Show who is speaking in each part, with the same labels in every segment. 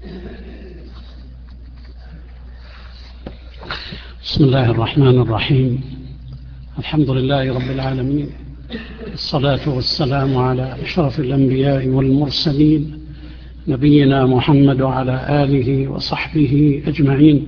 Speaker 1: بسم الله الرحمن الرحيم. الحمد لله رب العالمين، الصلاة والسلام على أشرف الأنبياء والمرسلين، نبينا محمد وعلى آله وصحبه أجمعين.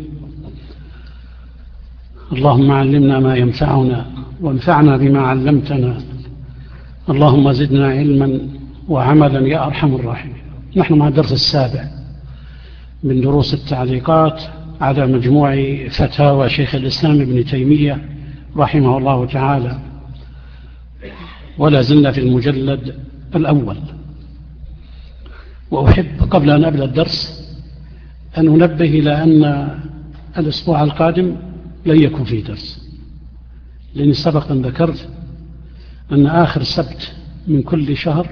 Speaker 1: اللهم علمنا ما ينفعنا وانفعنا بما علمتنا، اللهم زدنا علما وعملا يا أرحم الراحمين. نحن مع الدرس السابع من دروس التعليقات على مجموع فتاوى شيخ الإسلام ابن تيمية رحمه الله تعالى، ولا زلنا في المجلد الأول. وأحب قبل أن أبدأ الدرس أن أنبه إلى أن الأسبوع القادم لن يكون فيه درس، لأني سبق أن ذكرت أن آخر سبت من كل شهر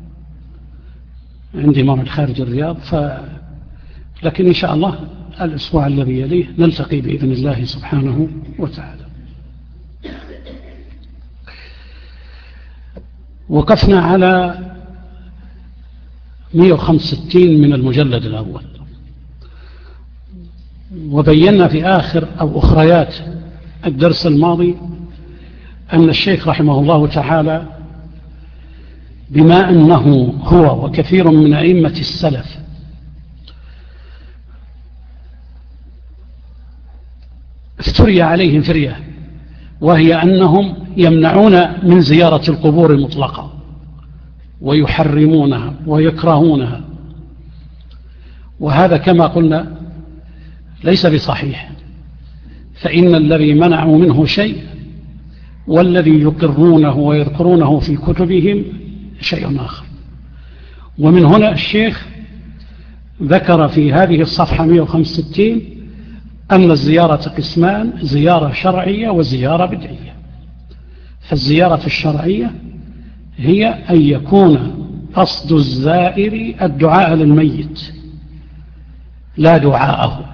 Speaker 1: عندي موعد خارج الرياض، لكن إن شاء الله الأسبوع الذي يليه نلتقي بإذن الله سبحانه وتعالى. وقفنا على 165 من المجلد الأول، وبينا في آخر أو أخريات الدرس الماضي أن الشيخ رحمه الله تعالى بما أنه هو وكثير من أئمة السلف افتري عليهم فرية، وهي أنهم يمنعون من زيارة القبور المطلقة ويحرمونها ويكرهونها، وهذا كما قلنا ليس بصحيح، فإن الذي منعوا منه شيء والذي يقرونه ويذكرونه في كتبهم شيء آخر. ومن هنا الشيخ ذكر في هذه الصفحة 165 أن الزيارة قسمان: زيارة شرعية وزيارة بدعية. فالزيارة الشرعية هي أن يكون قصد الزائر الدعاء للميت لا دعاءه،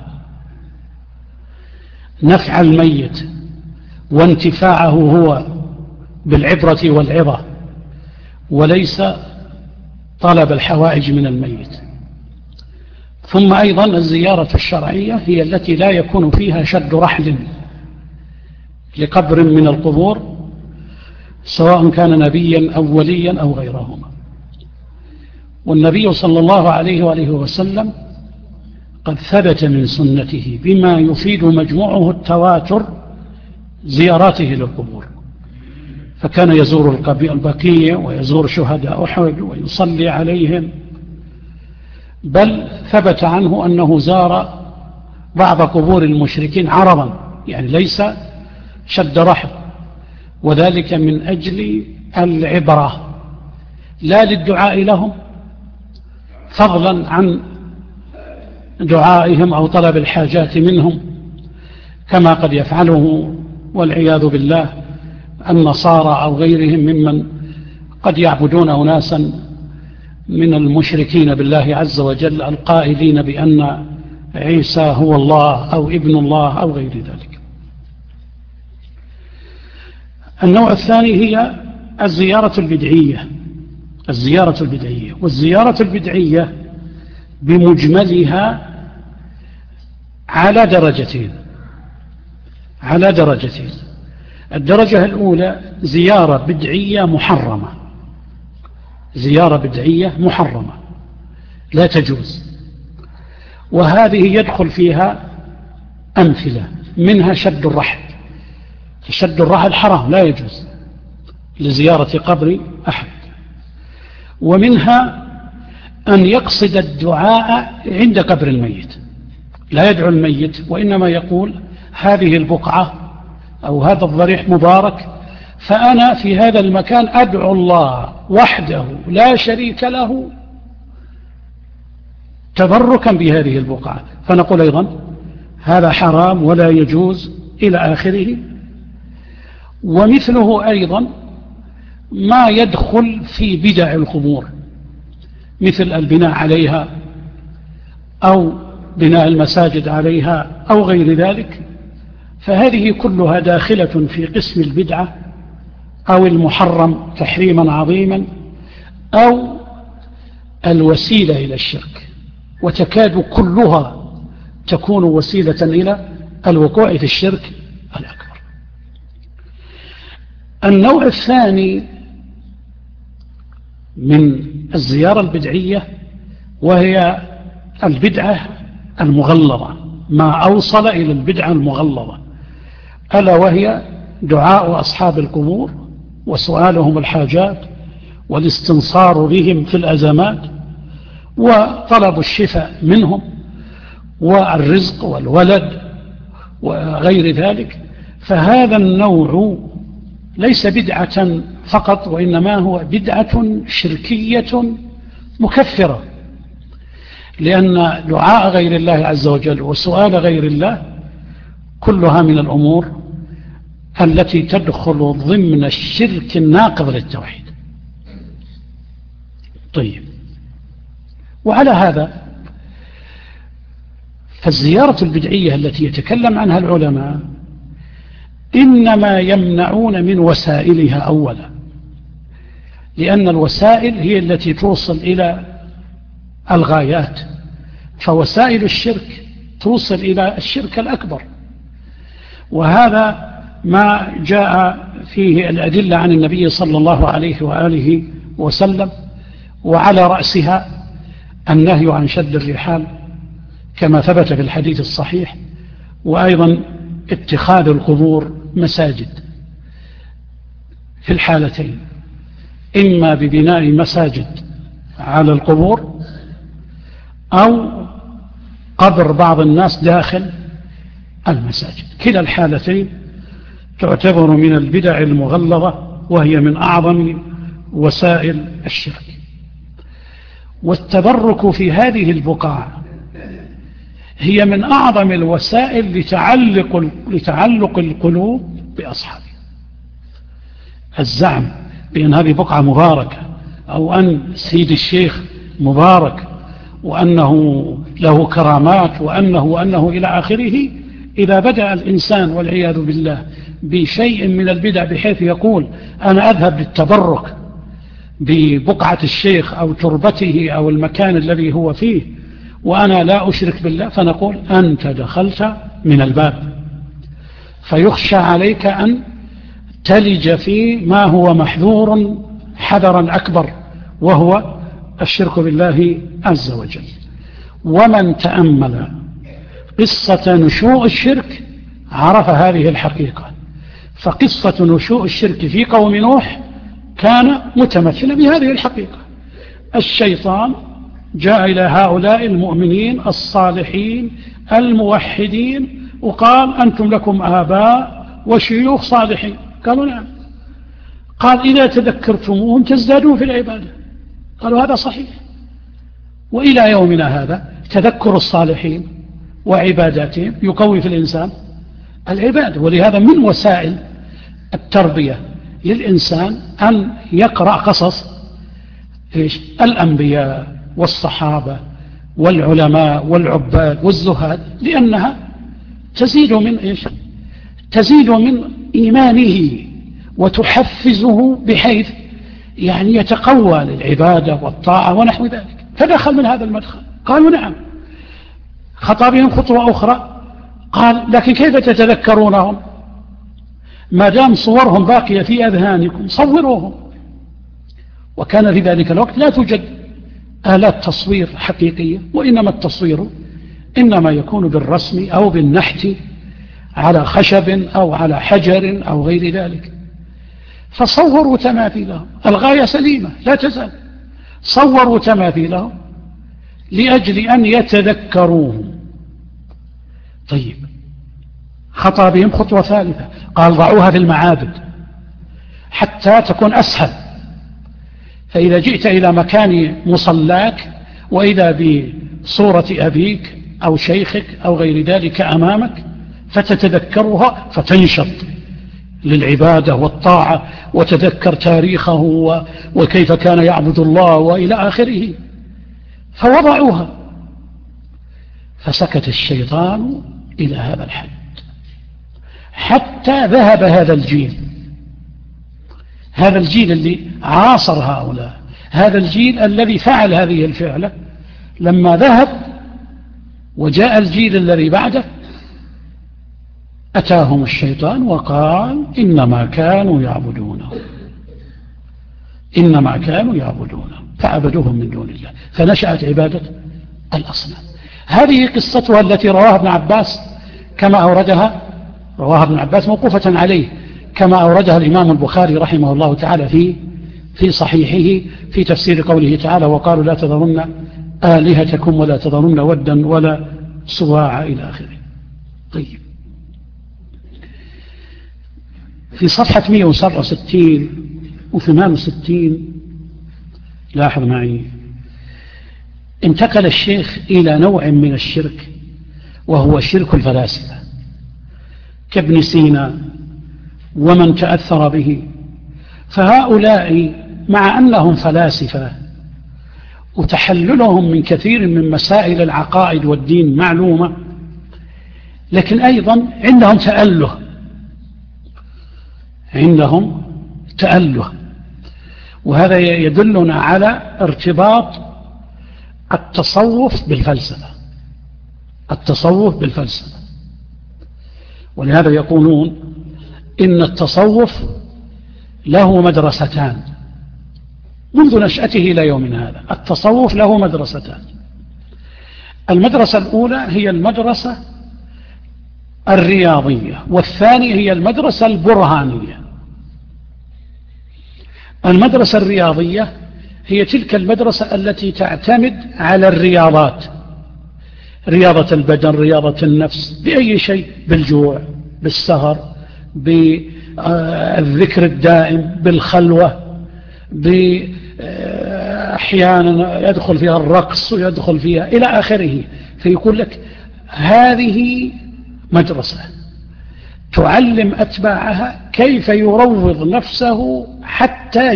Speaker 1: نفع الميت وانتفاعه هو بالعبرة والعظة، وليس طلب الحوائج من الميت. ثم أيضا الزيارة الشرعية هي التي لا يكون فيها شد رحل لقبر من القبور، سواء كان نبيا أو وليا أو غيرهما. والنبي صلى الله عليه وآله وسلم قد ثبت من سنته بما يفيد مجموعه التواتر زياراته للقبور، فكان يزور البقيع ويزور شهداء أحد ويصلي عليهم، بل ثبت عنه أنه زار بعض قبور المشركين عرضا، يعني ليس شد رحل، وذلك من أجل العبرة لا للدعاء لهم فضلا عن دعائهم أو طلب الحاجات منهم، كما قد يفعله والعياذ بالله النصارى أو غيرهم ممن قد يعبدون أناسا من المشركين بالله عز وجل القائلين بأن عيسى هو الله أو ابن الله أو غير ذلك. النوع الثاني هي الزيارة البدعية. والزيارة البدعية بمجملها على درجتين. الدرجة الأولى زيارة بدعية محرمة لا تجوز، وهذه يدخل فيها أمثلة، منها شد الرحل حرام لا يجوز لزيارة قبر أحد، ومنها أن يقصد الدعاء عند قبر الميت، لا يدعو الميت وإنما يقول هذه البقعة أو هذا الضريح مبارك، فأنا في هذا المكان أدعو الله وحده لا شريك له تبركا بهذه البقعة، فنقول أيضا هذا حرام ولا يجوز إلى آخره. ومثله أيضا ما يدخل في بدع القبور، مثل البناء عليها أو بناء المساجد عليها أو غير ذلك، فهذه كلها داخلة في قسم البدعة أو المحرم تحريما عظيما، أو الوسيلة إلى الشرك. وتكاد كلها تكون وسيلة إلى الوقوع في الشرك الأكبر. النوع الثاني من الزيارة البدعية وهي البدعة المغلظة، ما أوصل إلى البدعة المغلظة، ألا وهي دعاء أصحاب القبور وسؤالهم الحاجات والاستنصار بهم في الأزمات وطلب الشفاء منهم والرزق والولد وغير ذلك. فهذا النوع ليس بدعة فقط، وإنما هو بدعة شركية مكفرة، لأن دعاء غير الله عز وجل وسؤال غير الله كلها من الأمور التي تدخل ضمن الشرك الناقض للتوحيد. طيب، وعلى هذا فالزيارة البدعية التي يتكلم عنها العلماء إنما يمنعون من وسائلها أولا، لأن الوسائل هي التي توصل إلى الغايات، فوسائل الشرك توصل إلى الشرك الأكبر. وهذا ما جاء فيه الأدلة عن النبي صلى الله عليه وآله وسلم، وعلى رأسها النهي عن شد الرحال كما ثبت في الحديث الصحيح، وأيضا اتخاذ القبور مساجد في الحالتين، إما ببناء مساجد على القبور أو قبر بعض الناس داخل المساجد. كلا الحالتين تعتبر من البدع المغلظة، وهي من أعظم وسائل الشرك. والتبرك في هذه البقاع هي من أعظم الوسائل لتعلق القلوب بأصحابها. الزعم بأن هذه بقعة مباركة، أو أن سيد الشيخ مبارك، وأنه له كرامات، وأنه إلى آخره. إذا بدأ الإنسان والعياذ بالله بشيء من البدع بحيث يقول أنا أذهب للتبرك ببقعة الشيخ أو تربته أو المكان الذي هو فيه وأنا لا أشرك بالله، فنقول أنت دخلت من الباب، فيخشى عليك أن تلج في ما هو محذور حذرا أكبر، وهو الشرك بالله عز وجل. ومن تأمل قصة نشوء الشرك عرف هذه الحقيقة. فقصة نشوء الشرك في قوم نوح كان متمثلا بهذه الحقيقة. الشيطان جاء إلى هؤلاء المؤمنين الصالحين الموحدين وقال أنتم لكم آباء وشيوخ صالحين، قالوا نعم. قال إذا تذكرتموهم تزدادون في العبادة، قالوا هذا صحيح. وإلى يومنا هذا تذكر الصالحين وعباداتهم يقوي في الإنسان العبادة. ولهذا من وسائل التربية للإنسان أن يقرأ قصص الأنبياء والصحابة والعلماء والعباد والزهاد، لأنها تزيد من إيمانه وتحفزه بحيث يعني يتقوى للعبادة والطاعة ونحو ذلك. فدخل من هذا المدخل. قالوا نعم. خطا بهم خطوة أخرى، قال لكن كيف تتذكرونهم ما دام صورهم باقية في أذهانكم؟ صوروهم. وكان في ذلك الوقت لا توجد آلات تصوير حقيقية، وإنما التصوير إنما يكون بالرسم أو بالنحت على خشب أو على حجر أو غير ذلك. فصوروا تماثيلهم، الغاية سليمة لا تزال، صوروا تماثيلهم لأجل أن يتذكروهم. طيب، خطأ بهم خطوة ثالثة، قال ضعوها في المعابد حتى تكون أسهل. فإذا جئت إلى مكان مصلاك وإذا بصورة أبيك أو شيخك أو غير ذلك أمامك فتتذكرها فتنشط للعبادة والطاعة وتذكر تاريخه وكيف كان يعبد الله وإلى آخره. فوضعوها، فسكت الشيطان إلى هذا الحد حتى ذهب هذا الجيل اللي عاصر هؤلاء، هذا الجيل الذي فعل هذه الفعلة، لما ذهب وجاء الجيل الذي بعده أتاهم الشيطان وقال إنما كانوا يعبدونه فعبدوهم من دون الله فنشأت عبادة الأصنام. هذه قصتها التي رواها ابن عباس كما أوردها، رواها ابن عباس موقوفة عليه كما أوردها الإمام البخاري رحمه الله تعالى في صحيحه في تفسير قوله تعالى وقالوا لا تذرن آلهتكم ولا تذرن ودا ولا سواع إلى آخره. طيب، في صفحة 167 و68 لاحظ معي انتقل الشيخ إلى نوع من الشرك وهو شرك الفلاسفة كابن سينا ومن تأثر به. فهؤلاء مع أنهم فلاسفة وتحللهم من كثير من مسائل العقائد والدين معلومة، لكن أيضا عندهم تأله، وهذا يدلنا على ارتباط التصوف بالفلسفة. ولهذا يقولون إن التصوف له مدرستان منذ نشأته إلى يومنا هذا. التصوف له مدرستان، المدرسة الأولى هي المدرسة الرياضية، والثانية هي المدرسة البرهانية. المدرسة الرياضية هي تلك المدرسة التي تعتمد على الرياضات، رياضة البدن، رياضة النفس، بأي شيء، بالجوع، بالسهر، بالذكر الدائم، بالخلوة، أحيانا يدخل فيها الرقص ويدخل فيها إلى آخره. فيقول لك هذه مدرسة تعلم أتباعها كيف يروض نفسه حتى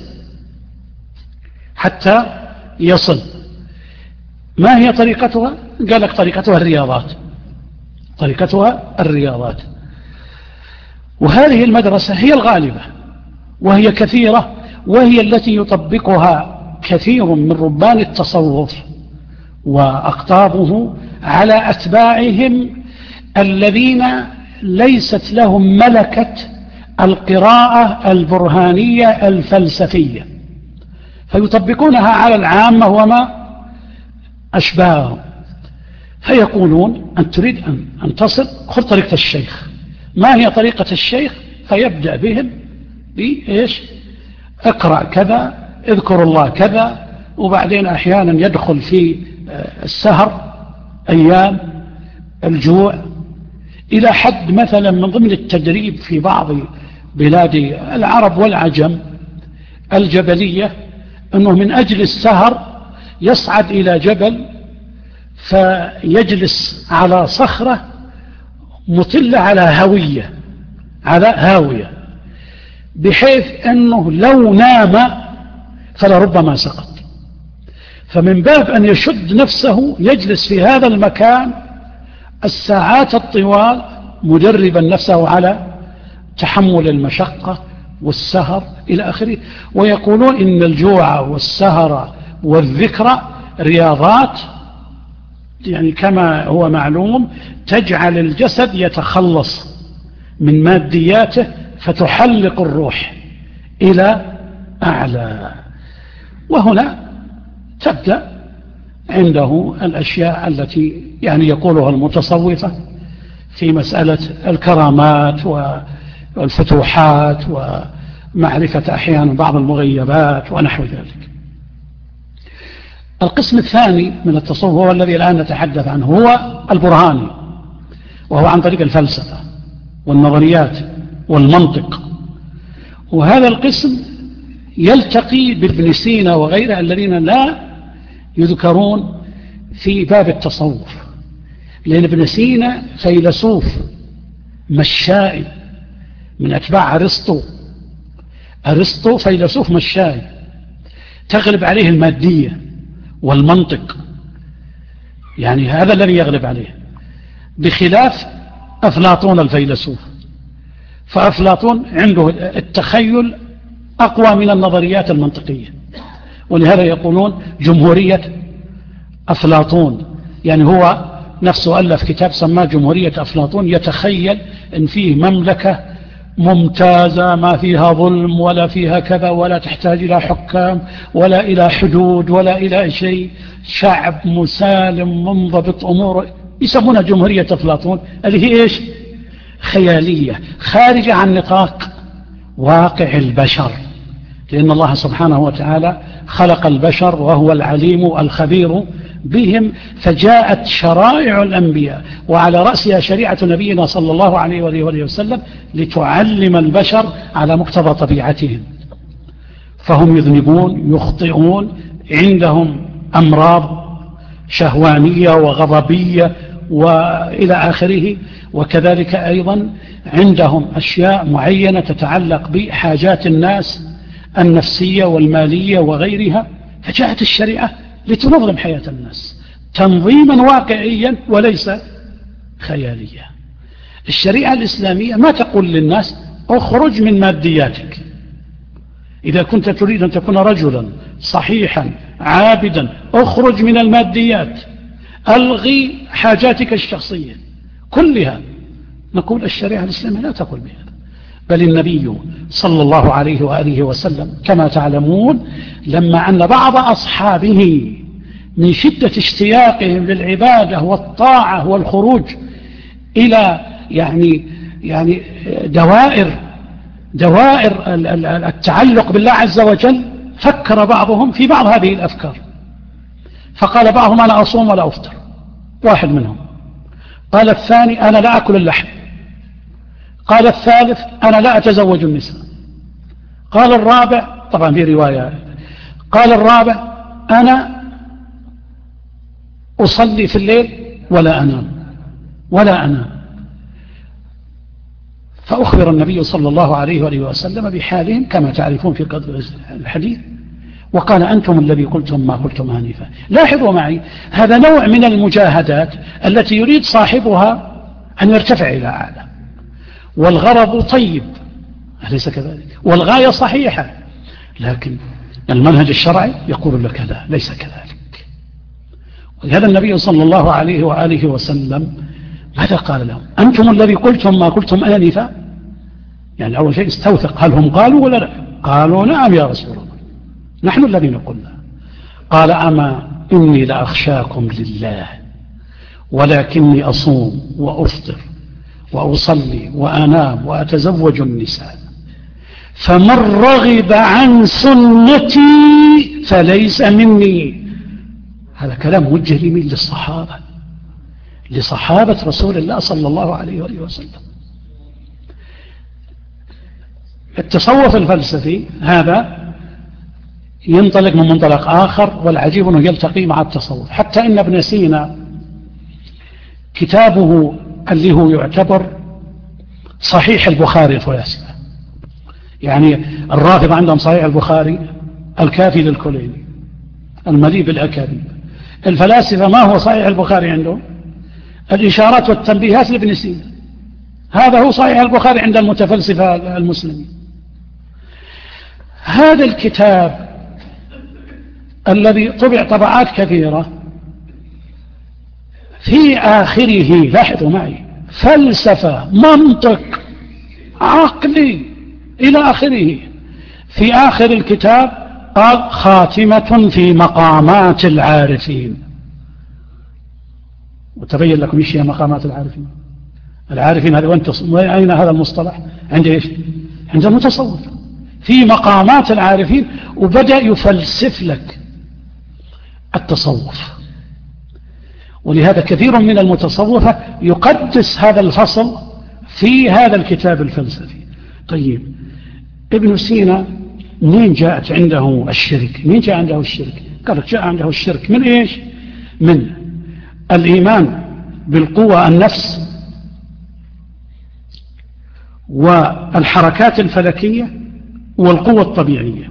Speaker 1: يصل. ما هي طريقتها؟ قال لك طريقتها الرياضات. وهذه المدرسة هي الغالبة وهي كثيرة، وهي التي يطبقها كثير من ربان التصوف وأقطابه على أتباعهم الذين ليست لهم ملكة القراءة البرهانية الفلسفية، فيطبقونها على العامة وما أشباههم. فيقولون أن تريد أن تصل، خذ طريقة الشيخ. ما هي طريقة الشيخ؟ فيبدأ بهم بإيش؟ اقرأ كذا، اذكر الله كذا، وبعدين أحيانا يدخل في السهر، أيام الجوع، إلى حد مثلا من ضمن التدريب في بعض بلاد العرب والعجم الجبلية أنه من أجل السهر يصعد إلى جبل فيجلس على صخرة مطلة على هاوية، بحيث أنه لو نام فلربما سقط. فمن باب أن يشد نفسه يجلس في هذا المكان الساعات الطوال مدربا نفسه على تحمل المشقة والسهر إلى آخره. ويقولون إن الجوع والسهر والذكر رياضات، يعني كما هو معلوم تجعل الجسد يتخلص من مادياته فتحلق الروح إلى أعلى. وهنا تبدأ عنده الأشياء التي يعني يقولها المتصوفة في مسألة الكرامات والفتوحات ومعرفة أحيانا بعض المغيبات ونحو ذلك. القسم الثاني من التصوف هو الذي الآن نتحدث عنه، هو البرهاني، وهو عن طريق الفلسفة والنظريات والمنطق. وهذا القسم يلتقي بابن سينا وغيره الذين لا يذكرون في باب التصوف، لأن ابن سينا فيلسوف مشائي من أتباع أرسطو فيلسوف مشائي تغلب عليه المادية والمنطق، يعني هذا الذي يغلب عليه، بخلاف أفلاطون الفيلسوف. فأفلاطون عنده التخيل أقوى من النظريات المنطقية، ولهذا يقولون جمهورية أفلاطون، يعني هو نفسه ألف كتاب سماه جمهورية أفلاطون، يتخيل أن فيه مملكة ممتازة ما فيها ظلم ولا فيها كذا، ولا تحتاج إلى حكام ولا إلى حدود ولا إلى شيء، شعب مسالم منضبط أموره، يسمونها جمهورية أفلاطون، اللي هي إيش؟ خيالية خارجة عن نطاق واقع البشر، لأن الله سبحانه وتعالى خلق البشر وهو العليم الخبير بهم، فجاءت شرائع الأنبياء وعلى رأسها شريعة نبينا صلى الله عليه وآله وسلم لتعلم البشر على مقتضى طبيعتهم. فهم يذنبون يخطئون، عندهم أمراض شهوانية وغضبية وإلى آخره، وكذلك أيضا عندهم أشياء معينة تتعلق بحاجات الناس النفسية والمالية وغيرها، فجاءت الشريعة لتنظم حياة الناس تنظيما واقعيا وليس خياليا. الشريعة الإسلامية ما تقول للناس اخرج من مادياتك، إذا كنت تريد أن تكون رجلا صحيحا عابدا اخرج من الماديات، ألغي حاجاتك الشخصية كلها. نقول الشريعة الإسلامية لا تقول بهذا، بل النبي صلى الله عليه وآله وسلم كما تعلمون لما أن بعض أصحابه من شدة اشتياقهم للعبادة والطاعة والخروج إلى يعني دوائر التعلق بالله عز وجل، فكر بعضهم في بعض هذه الأفكار، فقال بعضهم أنا أصوم ولا أفطر، واحد منهم. قال الثاني أنا لا أكل اللحم. قال الثالث أنا لا أتزوج النساء. قال الرابع، طبعا في رواية، قال الرابع أنا أصلي في الليل ولا أنام. فأخبر النبي صلى الله عليه وآله وسلم بحالهم كما تعرفون في الحديث، وقال أنتم الذي قلتم ما قلتم آنفا. لاحظوا معي، هذا نوع من المجاهدات التي يريد صاحبها أن يرتفع إلى أعلى، والغرض طيب أليس كذلك، والغاية صحيحة، لكن المنهج الشرعي يقول لك لا ليس كذلك. ولهذا النبي صلى الله عليه وآله وسلم ماذا قال لهم؟ أنتم الذي قلتم ما قلتم آنفا، يعني أول شيء استوثق، هل هم قالوا ولا لا؟ قالوا نعم يا رسول الله نحن الذين قلنا. قال أما إني لأخشاكم لله ولكني أصوم وأفطر وأصلي وأنام وأتزوج النساء، فمن رغب عن سنتي فليس مني. هذا كلام موجه لمين؟ لصحابة رسول الله صلى الله عليه وآله وسلم. التصوف الفلسفي هذا ينطلق من منطلق آخر، والعجيب أنه يلتقي مع التصوف، حتى إن ابن سينا كتابه اللي هو يعتبر صحيح البخاري الفلاسفة، يعني الرافضة عندهم صحيح البخاري الكافي للكليني المليء بالأكاذيب، الفلاسفة ما هو صحيح البخاري عندهم؟ الإشارات والتنبيهات لابن سينا، هذا هو صحيح البخاري عند المتفلسفة المسلمين. هذا الكتاب الذي طبع طبعات كثيرة في آخره، لاحظوا معي، فلسفة منطق عقلي إلى آخره، في آخر الكتاب قال خاتمة في مقامات العارفين. وتبين لكم ايش هي مقامات العارفين. العارفين هذا أين هذا المصطلح؟ عند ايش؟ عند المتصوف، في مقامات العارفين، وبدأ يفلسف لك التصوف. ولهذا كثير من المتصوفة يقدس هذا الفصل في هذا الكتاب الفلسفي. طيب ابن سينا منين جاءت عنده الشرك؟ منين جاء عنده الشرك؟ قال جاء عنده الشرك من ايش؟ من الإيمان بالقوة النفس والحركات الفلكية والقوة الطبيعية،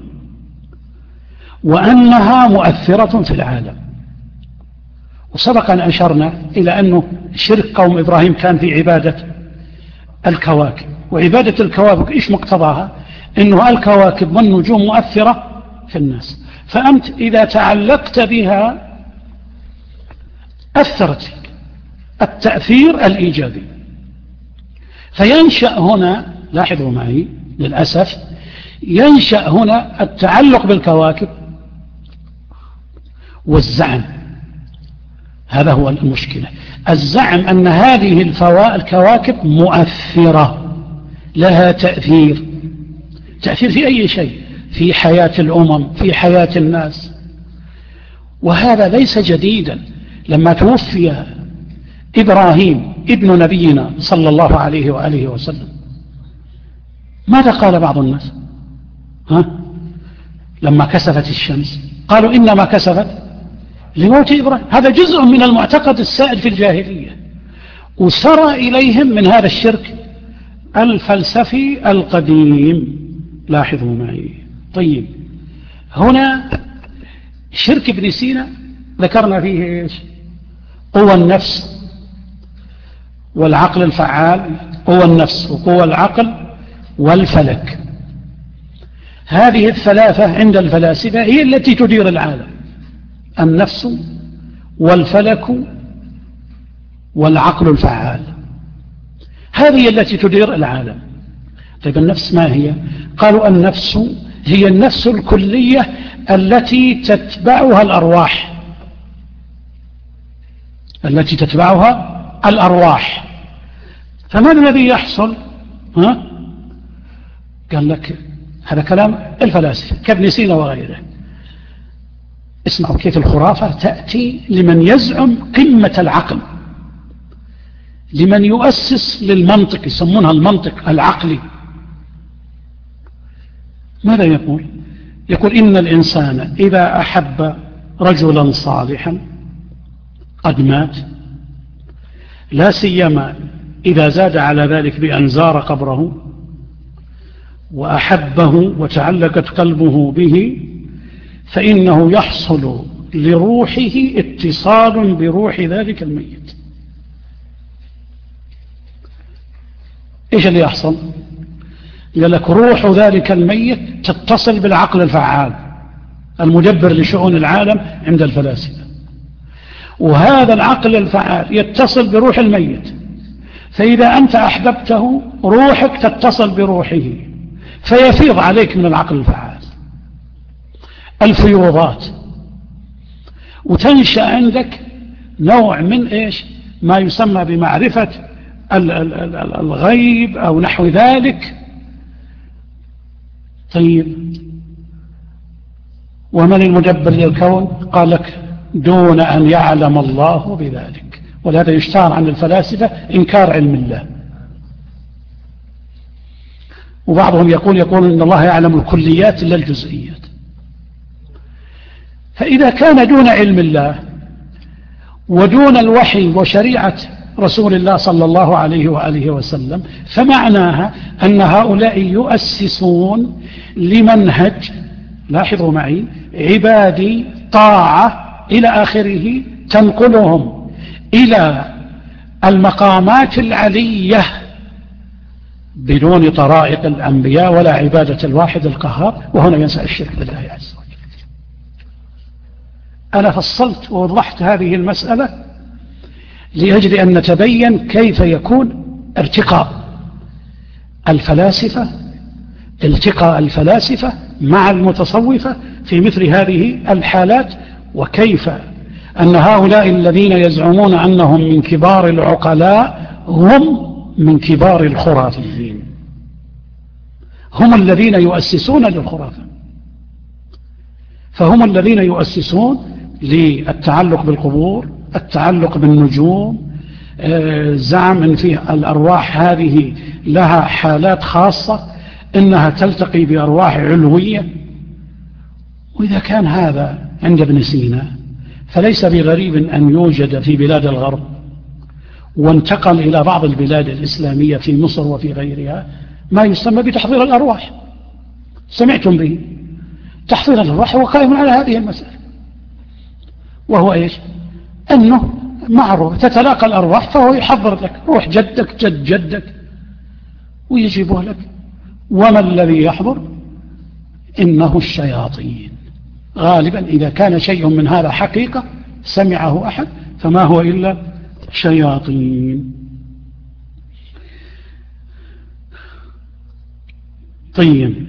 Speaker 1: وأنها مؤثرة في العالم. وسبق أن أشرنا إلى أنه شرك قوم إبراهيم كان في عبادة الكواكب، وعبادة الكواكب إيش مقتضاها؟ أنه الكواكب والنجوم مؤثرة في الناس، فأنت إذا تعلقت بها أثرت فيك، التأثير الإيجابي. فينشأ هنا، لاحظوا معي للأسف، ينشأ هنا التعلق بالكواكب والزعم. هذا هو المشكلة، الزعم أن هذه الكواكب مؤثرة، لها تأثير في أي شيء، في حياة الأمم، في حياة الناس. وهذا ليس جديدا. لما توفي إبراهيم ابن نبينا صلى الله عليه وآله وسلم، ماذا قال بعض الناس؟ لما كسفت الشمس قالوا إنما كسفت لموت إبراهيم. هذا جزء من المعتقد السائد في الجاهلية، وسرى إليهم من هذا الشرك الفلسفي القديم. لاحظوا معي. طيب، هنا شرك ابن سينا ذكرنا فيه إيش؟ قوى النفس والعقل الفعال، قوى النفس وقوى العقل والفلك. هذه الثلاثة عند الفلاسفة هي التي تدير العالم، النفس والفلك والعقل الفعال، هذه التي تدير العالم. طيب النفس ما هي؟ قالوا النفس هي النفس الكلية التي تتبعها الأرواح، التي تتبعها الأرواح. فما الذي يحصل؟ قال لك هذا كلام الفلاسفة كابن سينا وغيره. اسمعوا كيف الخرافة تأتي لمن يزعم قمة العقل، لمن يؤسس للمنطق، يسمونها المنطق العقلي. ماذا يقول؟ يقول إن الإنسان إذا أحب رجلا صالحا قد مات، لا سيما إذا زاد على ذلك بأن زار قبره وأحبه وتعلقت قلبه به، فإنه يحصل لروحه اتصال بروح ذلك الميت. إيش اللي يحصل؟ قال لك روح ذلك الميت تتصل بالعقل الفعال المدبر لشؤون العالم عند الفلاسفة، وهذا العقل الفعال يتصل بروح الميت، فإذا أنت أحببته روحك تتصل بروحه، فيفيض عليك من العقل الفعال الفيوضات، وتنشأ عندك نوع من إيش؟ ما يسمى بمعرفة الغيب أو نحو ذلك. طيب، ومن المدبر للكون؟ قال لك دون أن يعلم الله بذلك. ولهذا يشتهر عن الفلاسفة إنكار علم الله. وبعضهم يقول إن الله يعلم الكليات لا الجزئيات. فإذا كان دون علم الله ودون الوحي وشريعة رسول الله صلى الله عليه وآله وسلم، فمعناها أن هؤلاء يؤسسون لمنهج، لاحظوا معي، عبادي طاعة إلى آخره، تنقلهم إلى المقامات العلية بدون طرائق الأنبياء ولا عبادة الواحد القهار. وهنا ينسى الشرك بالله عز وجل. أنا فصلت ووضحت هذه المسألة لأجل أن نتبين كيف يكون ارتقاء الفلاسفة مع المتصوفة في مثل هذه الحالات، وكيف أن هؤلاء الذين يزعمون أنهم من كبار العقلاء هم من كبار الخرافيين، هم الذين يؤسسون للخرافة، فهم الذين يؤسسون للتعلق بالقبور، التعلق بالنجوم، زعم أن فيه الأرواح هذه لها حالات خاصة، إنها تلتقي بأرواح علوية. وإذا كان هذا عند ابن سينا فليس بغريب أن يوجد في بلاد الغرب، وانتقل إلى بعض البلاد الإسلامية في مصر وفي غيرها، ما يسمى بتحضير الأرواح. سمعتم به؟ تحضير الأرواح هو قائم على هذه المسألة، وهو إيش؟ أنه معروف تتلاقى الأرواح، فهو يحضر لك روح جدك جد جدك ويجيبه لك. وما الذي يحضر؟ إنه الشياطين. غالبا إذا كان شيء من هذا حقيقة سمعه أحد فما هو إلا شياطين. طيب،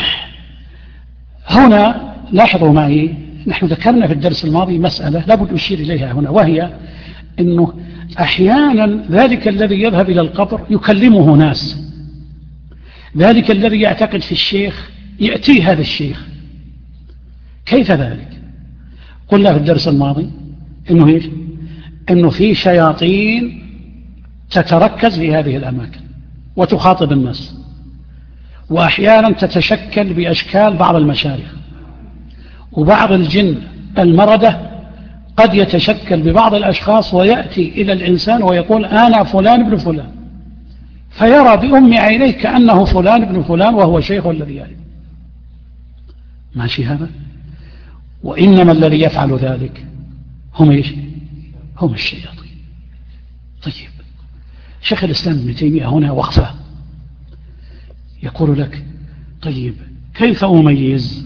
Speaker 1: هنا لاحظوا معي، نحن ذكرنا في الدرس الماضي مسألة لابد أشير إليها هنا، وهي أنه أحيانا ذلك الذي يذهب إلى القبر يكلمه ناس، ذلك الذي يعتقد في الشيخ يأتي هذا الشيخ. كيف ذلك؟ قلنا في الدرس الماضي إنه في شياطين تتركز في هذه الأماكن وتخاطب الناس، وأحيانا تتشكل بأشكال بعض المشايخ، وبعض الجن المردة قد يتشكل ببعض الأشخاص ويأتي إلى الإنسان ويقول أنا فلان ابن فلان، فيرى بأم عينيه كأنه فلان ابن فلان وهو شيخ الذي يعلم. ماشي هذا؟ وإنما الذي يفعل ذلك هم الشياطين. طيب، شيخ الإسلام ابن تيمية هنا وقفة يقول لك طيب كيف أميز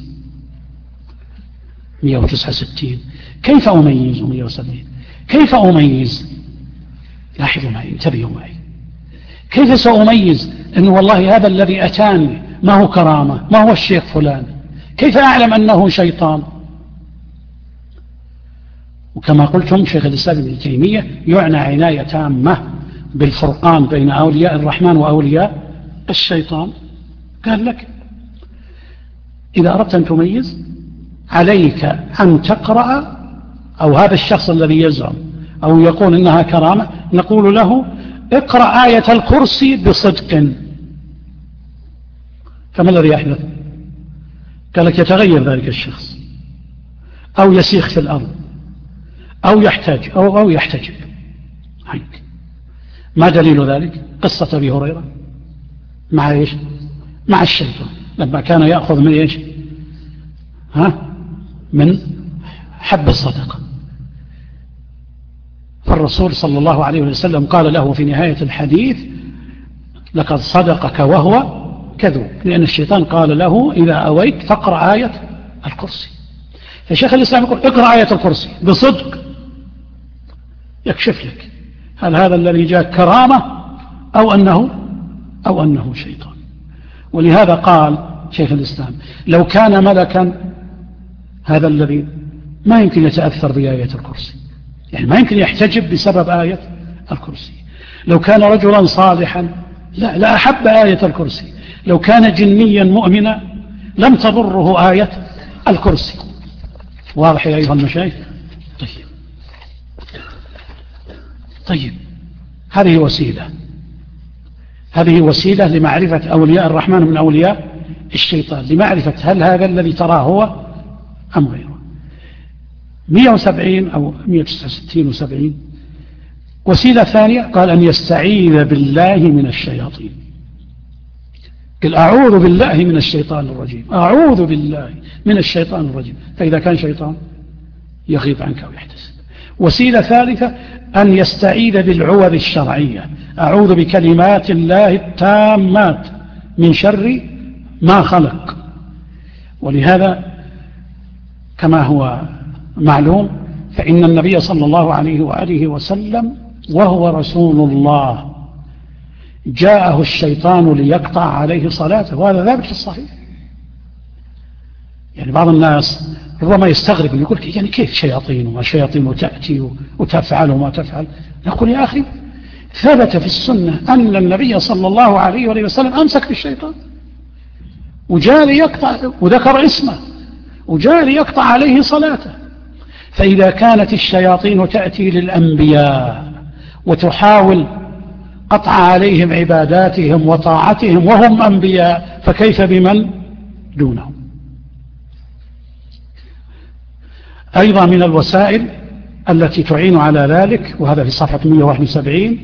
Speaker 1: 169 كيف أميز 170 كيف أميز؟ لاحظوا معي، انتبهوا معي، كيف سأميز أنه والله هذا الذي أتاني ما هو كرامة، ما هو الشيخ فلان؟ كيف أعلم أنه شيطان؟ وكما قلتم شيخ الإسلام ابن تيمية يعنى عناية تامة بالفرقان بين أولياء الرحمن وأولياء الشيطان. قال لك إذا أردت أن تميز عليك أن تقرأ، أو هذا الشخص الذي يزعم أو يقول إنها كرامة نقول له اقرأ آية الكرسي بصدق. فما الذي يحدث؟ قال لك يتغير ذلك الشخص، أو يسيخ في الأرض، أو يحتاج أو يحتجب عنك. ما دليل ذلك؟ قصة أبي هريرة مع الشيطان لما كان يأخذ من من حب الصدقة، فالرسول صلى الله عليه وسلم قال له في نهاية الحديث لقد صدقك وهو كذوب، لأن الشيطان قال له إذا أويت فاقرأ آية الكرسي. فشيخ الإسلام يقول اقرأ آية الكرسي بصدق، يكشف لك هل هذا الذي جاء كرامة أو أنه شيطان. ولهذا قال شيخ الإسلام لو كان ملكا هذا الذي ما يمكن يتأثر بآية الكرسي، يعني ما يمكن يحتجب بسبب آية الكرسي. لو كان رجلا صالحا لا أحب آية الكرسي. لو كان جنيا مؤمنا لم تضره آية الكرسي. واضح يا أيها المشايخ؟ طيب، هذه وسيلة لمعرفة أولياء الرحمن من أولياء الشيطان، لمعرفة هل هذا الذي تراه هو أم غيره. 170 أو 169 و70 وسيلة ثانية قال أن يستعيذ بالله من الشياطين. قال أعوذ بالله من الشيطان الرجيم، أعوذ بالله من الشيطان الرجيم، فإذا كان شيطان يغيب عنك ويحتسب. وسيلة ثالثة أن يستعيذ بالعوذ الشرعية، أعوذ بكلمات الله التامات من شر ما خلق. ولهذا كما هو معلوم فإن النبي صلى الله عليه وآله وسلم وهو رسول الله جاءه الشيطان ليقطع عليه صلاته، وهذا ثابت في الصحيح. يعني بعض الناس ربما يستغرب يقول يعني كيف شياطين وما شياطين تأتي وتفعل وما تفعل؟ نقول يا أخي ثبت في السنة أن النبي صلى الله عليه وسلم أمسك بالشيطان وجاء ليقطع، وذكر اسمه، وجاء ليقطع عليه صلاته. فإذا كانت الشياطين تأتي للأنبياء وتحاول قطع عليهم عباداتهم وطاعتهم وهم أنبياء، فكيف بمن دونهم؟ أيضا من الوسائل التي تعين على ذلك، وهذا في صفحة 171،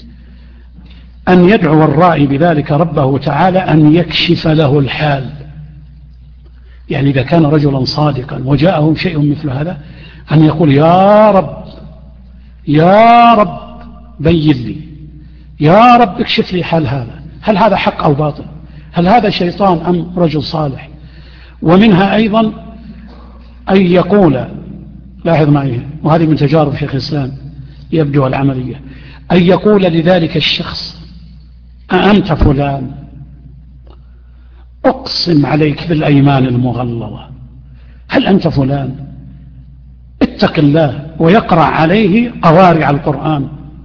Speaker 1: أن يدعو الرائي بذلك ربه تعالى أن يكشف له الحال. يعني إذا كان رجلا صادقا وجاءه شيء مثل هذا أن يقول يا رب يا رب بين لي، يا رب اكشف لي حال هذا، هل هذا حق أو باطل، هل هذا شيطان أم رجل صالح. ومنها أيضا أن يقول، لاحظ معي وهذه من تجارب شيخ الإسلام، يبدو العملية، أن يقول لذلك الشخص: أأنت فلان؟ أقسم عليك بالأيمان المغلظة، هل أنت فلان؟ اتق الله، ويقرأ عليه قوارع القرآن،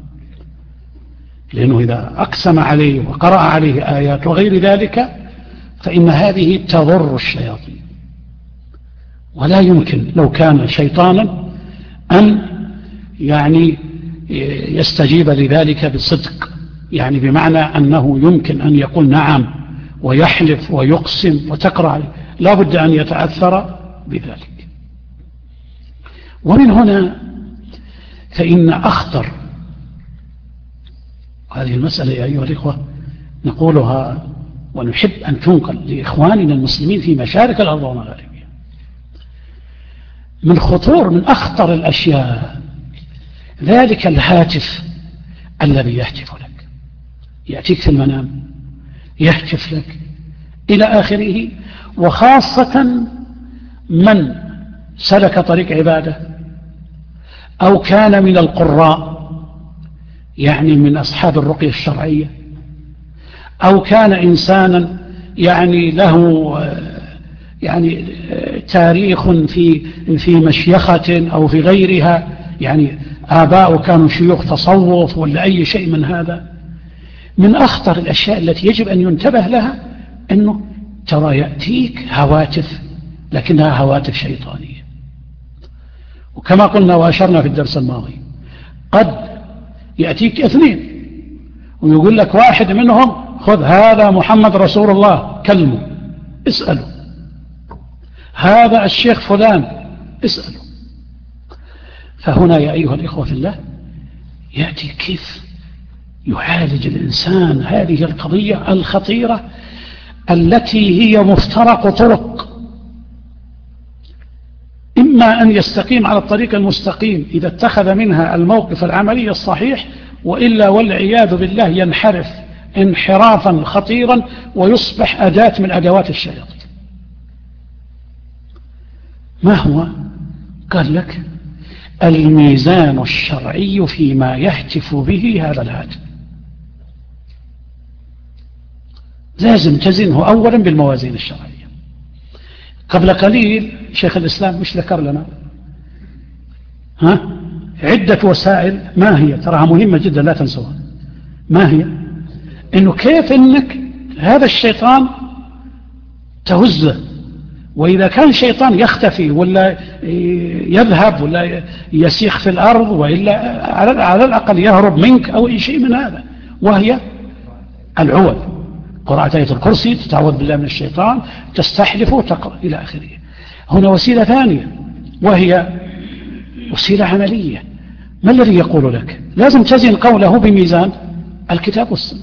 Speaker 1: لأنه إذا أقسم عليه وقرأ عليه آيات وغير ذلك فإن هذه تضر الشياطين، ولا يمكن لو كان شيطانا أن يعني يستجيب لذلك بصدق، يعني بمعنى أنه يمكن أن يقول نعم ويحلف ويقسم وتقرأ عليه، لا بد أن يتأثر بذلك. ومن هنا فإن أخطر هذه المسألة يا أيها الإخوة نقولها ونحب أن تنقل لإخواننا المسلمين في مشارق الأرض ومغاربها، من أخطر الأشياء ذلك الهاتف الذي يهتف لك، يأتيك في المنام يهتف لك إلى آخره، وخاصة من سلك طريق عبادة أو كان من القراء، يعني من أصحاب الرقية الشرعية، أو كان إنسانا يعني له يعني تاريخ في مشيخة أو في غيرها، يعني آباء كانوا شيوخ تصوف ولا أي شيء من هذا. من أخطر الأشياء التي يجب أن ينتبه لها أنه ترى يأتيك هواتف، لكنها هواتف شيطانية، وكما قلنا وأشرنا في الدرس الماضي قد يأتيك اثنين ويقول لك واحد منهم: خذ هذا محمد رسول الله كلمه اسأله، هذا الشيخ فلان اسأله. فهنا يا أيها الإخوة في الله يأتي كيف يعالج الإنسان هذه القضية الخطيرة التي هي مفترق طرق، إما أن يستقيم على الطريق المستقيم إذا اتخذ منها الموقف العملي الصحيح، وإلا والعياذ بالله ينحرف انحرافا خطيرا ويصبح أداة من أدوات الشياطين. ما هو؟ قال لك: الميزان الشرعي فيما يهتف به هذا الهاتف، لازم تزنه أولا بالموازين الشرعية. قبل قليل شيخ الإسلام مش ذكر لنا عدة وسائل، ما هي؟ تراها مهمة جدا لا تنسوها. ما هي؟ إنه كيف إنك هذا الشيطان تهزه، وإذا كان شيطان يختفي ولا يذهب ولا يسيخ في الأرض، وإلا على الأقل يهرب منك أو أي شيء من هذا، وهي العوذ، قراءة آية الكرسي، تتعوذ بالله من الشيطان، تستحلف وتقرأ إلى آخره. هنا وسيلة ثانية وهي وسيلة عملية. ما الذي يقول لك؟ لازم تزن قوله بميزان الكتاب والسنة.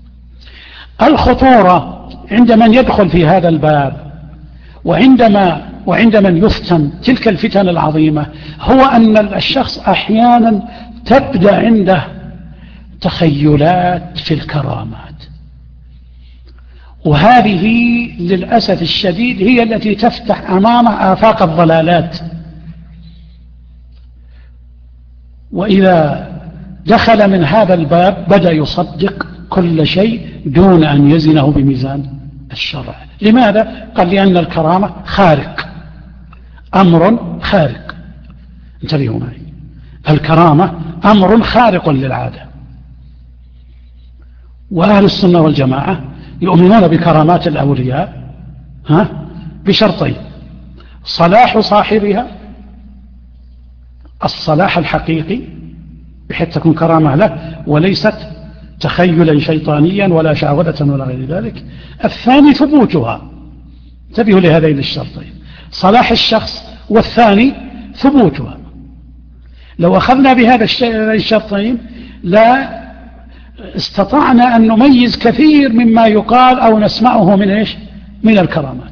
Speaker 1: الخطورة عند من يدخل في هذا الباب وعند من يفتن تلك الفتن العظيمة هو أن الشخص أحيانا تبدأ عنده تخيلات في الكرامات، وهذه للأسف الشديد هي التي تفتح أمامه آفاق الضلالات. وإذا دخل من هذا الباب بدأ يصدق كل شيء دون أن يزنه بميزان الشرع. لماذا؟ قال: لأن الكرامة خارق، أمر خارق. انتبهوا معي، الكرامة أمر خارق للعادة، وأهل السنة والجماعة يؤمنون بكرامات الأولياء بشرطين: صلاح صاحبها، الصلاح الحقيقي بحيث تكون كرامة له وليست تخيلا شيطانيا ولا شعوذة ولا غير ذلك. الثاني ثبوتها، انتبهوا لهذين الشرطين: صلاح الشخص، والثاني ثبوتها. لو أخذنا بهذا الشرطين لا استطعنا أن نميز كثير مما يقال أو نسمعه من إيش؟ من الكرامات.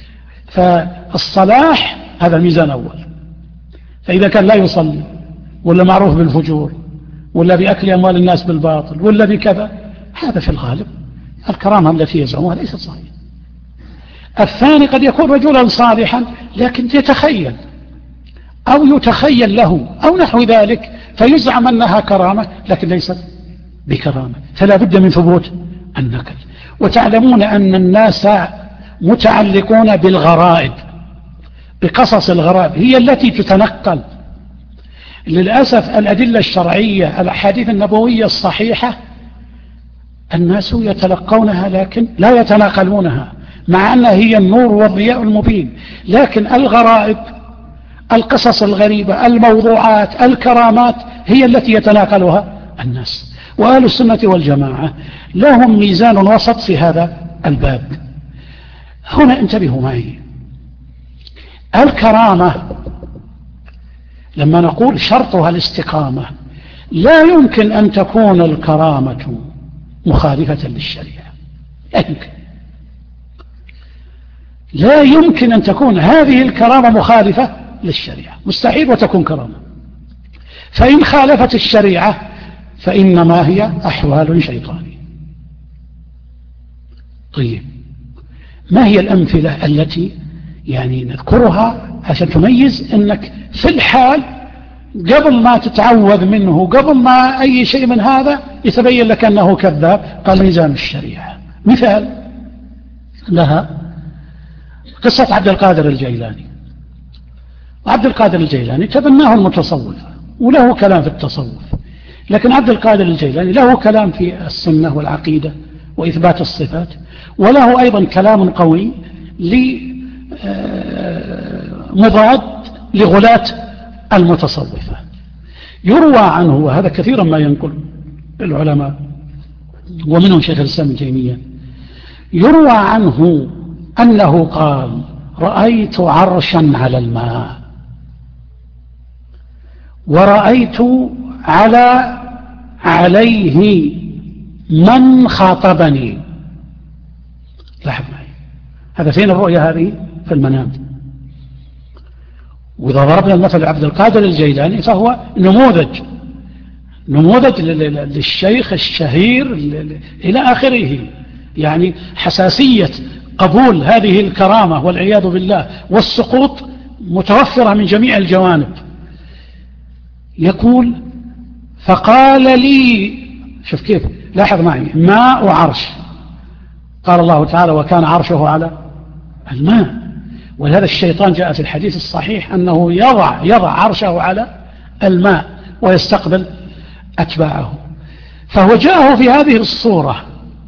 Speaker 1: فالصلاح هذا الميزان أول، فإذا كان لا يصلي ولا معروف بالفجور ولا بأكل أموال الناس بالباطل ولا بكذا، هذا في الغالب الكرامة التي يزعمها ليست صحيحة. الثاني قد يكون رجلا صالحا لكن يتخيل أو يتخيل له أو نحو ذلك فيزعم أنها كرامة لكن ليست بكرامة، فلا بد من ثبوت النقل. وتعلمون أن الناس متعلقون بالغرائب، بقصص الغرائب هي التي تتنقل. للأسف الأدلة الشرعية الأحاديث النبوية الصحيحة الناس يتلقونها لكن لا يتناقلونها، مع أنها هي النور والضياء المبين. لكن الغرائب، القصص الغريبة، الموضوعات، الكرامات هي التي يتناقلها الناس. وأهل السنة والجماعة لهم ميزان وسط في هذا الباب. هنا انتبهوا معي، الكرامة لما نقول شرطها الاستقامة، لا يمكن أن تكون الكرامة مخالفة للشريعة، لا يمكن أن تكون هذه الكرامة مخالفة للشريعة، مستحيل وتكون كرامة. فإن خالفت الشريعة فإنما هي أحوال شيطانية. طيب، ما هي الأمثلة التي نذكرها عشان تميز أنك في الحال قبل ما تتعوذ منه، قبل ما أي شيء من هذا يتبين لك أنه كذاب؟ قال ميزان الشريعة. مثال لها قصة عبد القادر الجيلاني. عبد القادر الجيلاني تبناه المتصوفة وله كلام في التصوف، لكن عبد القادر الجيلاني له كلام في السنة والعقيدة وإثبات الصفات، وله أيضا كلام قوي مضاد لغلاة المتصوفة. يروى عنه، وهذا كثيرا ما ينقل العلماء ومنهم شيخ الإسلام ابن تيمية، يروى عنه أنه قال: رأيت عرشا على الماء، ورأيت عليه من خاطبني. لاحظ معي، هذا فين الرؤية هذه؟ في المنام. وإذا ضربنا المثل عبد القادر الجيلاني فهو نموذج للشيخ الشهير إلى آخره، حساسية قبول هذه الكرامة والعياذ بالله والسقوط متوفرة من جميع الجوانب. يقول: فقال لي، شوف كيف، لاحظ معي، ماء عرش، قال الله تعالى: وكان عرشه على الماء. ولهذا الشيطان جاء في الحديث الصحيح أنه يضع عرشه على الماء ويستقبل أتباعه. فهو جاءه في هذه الصورة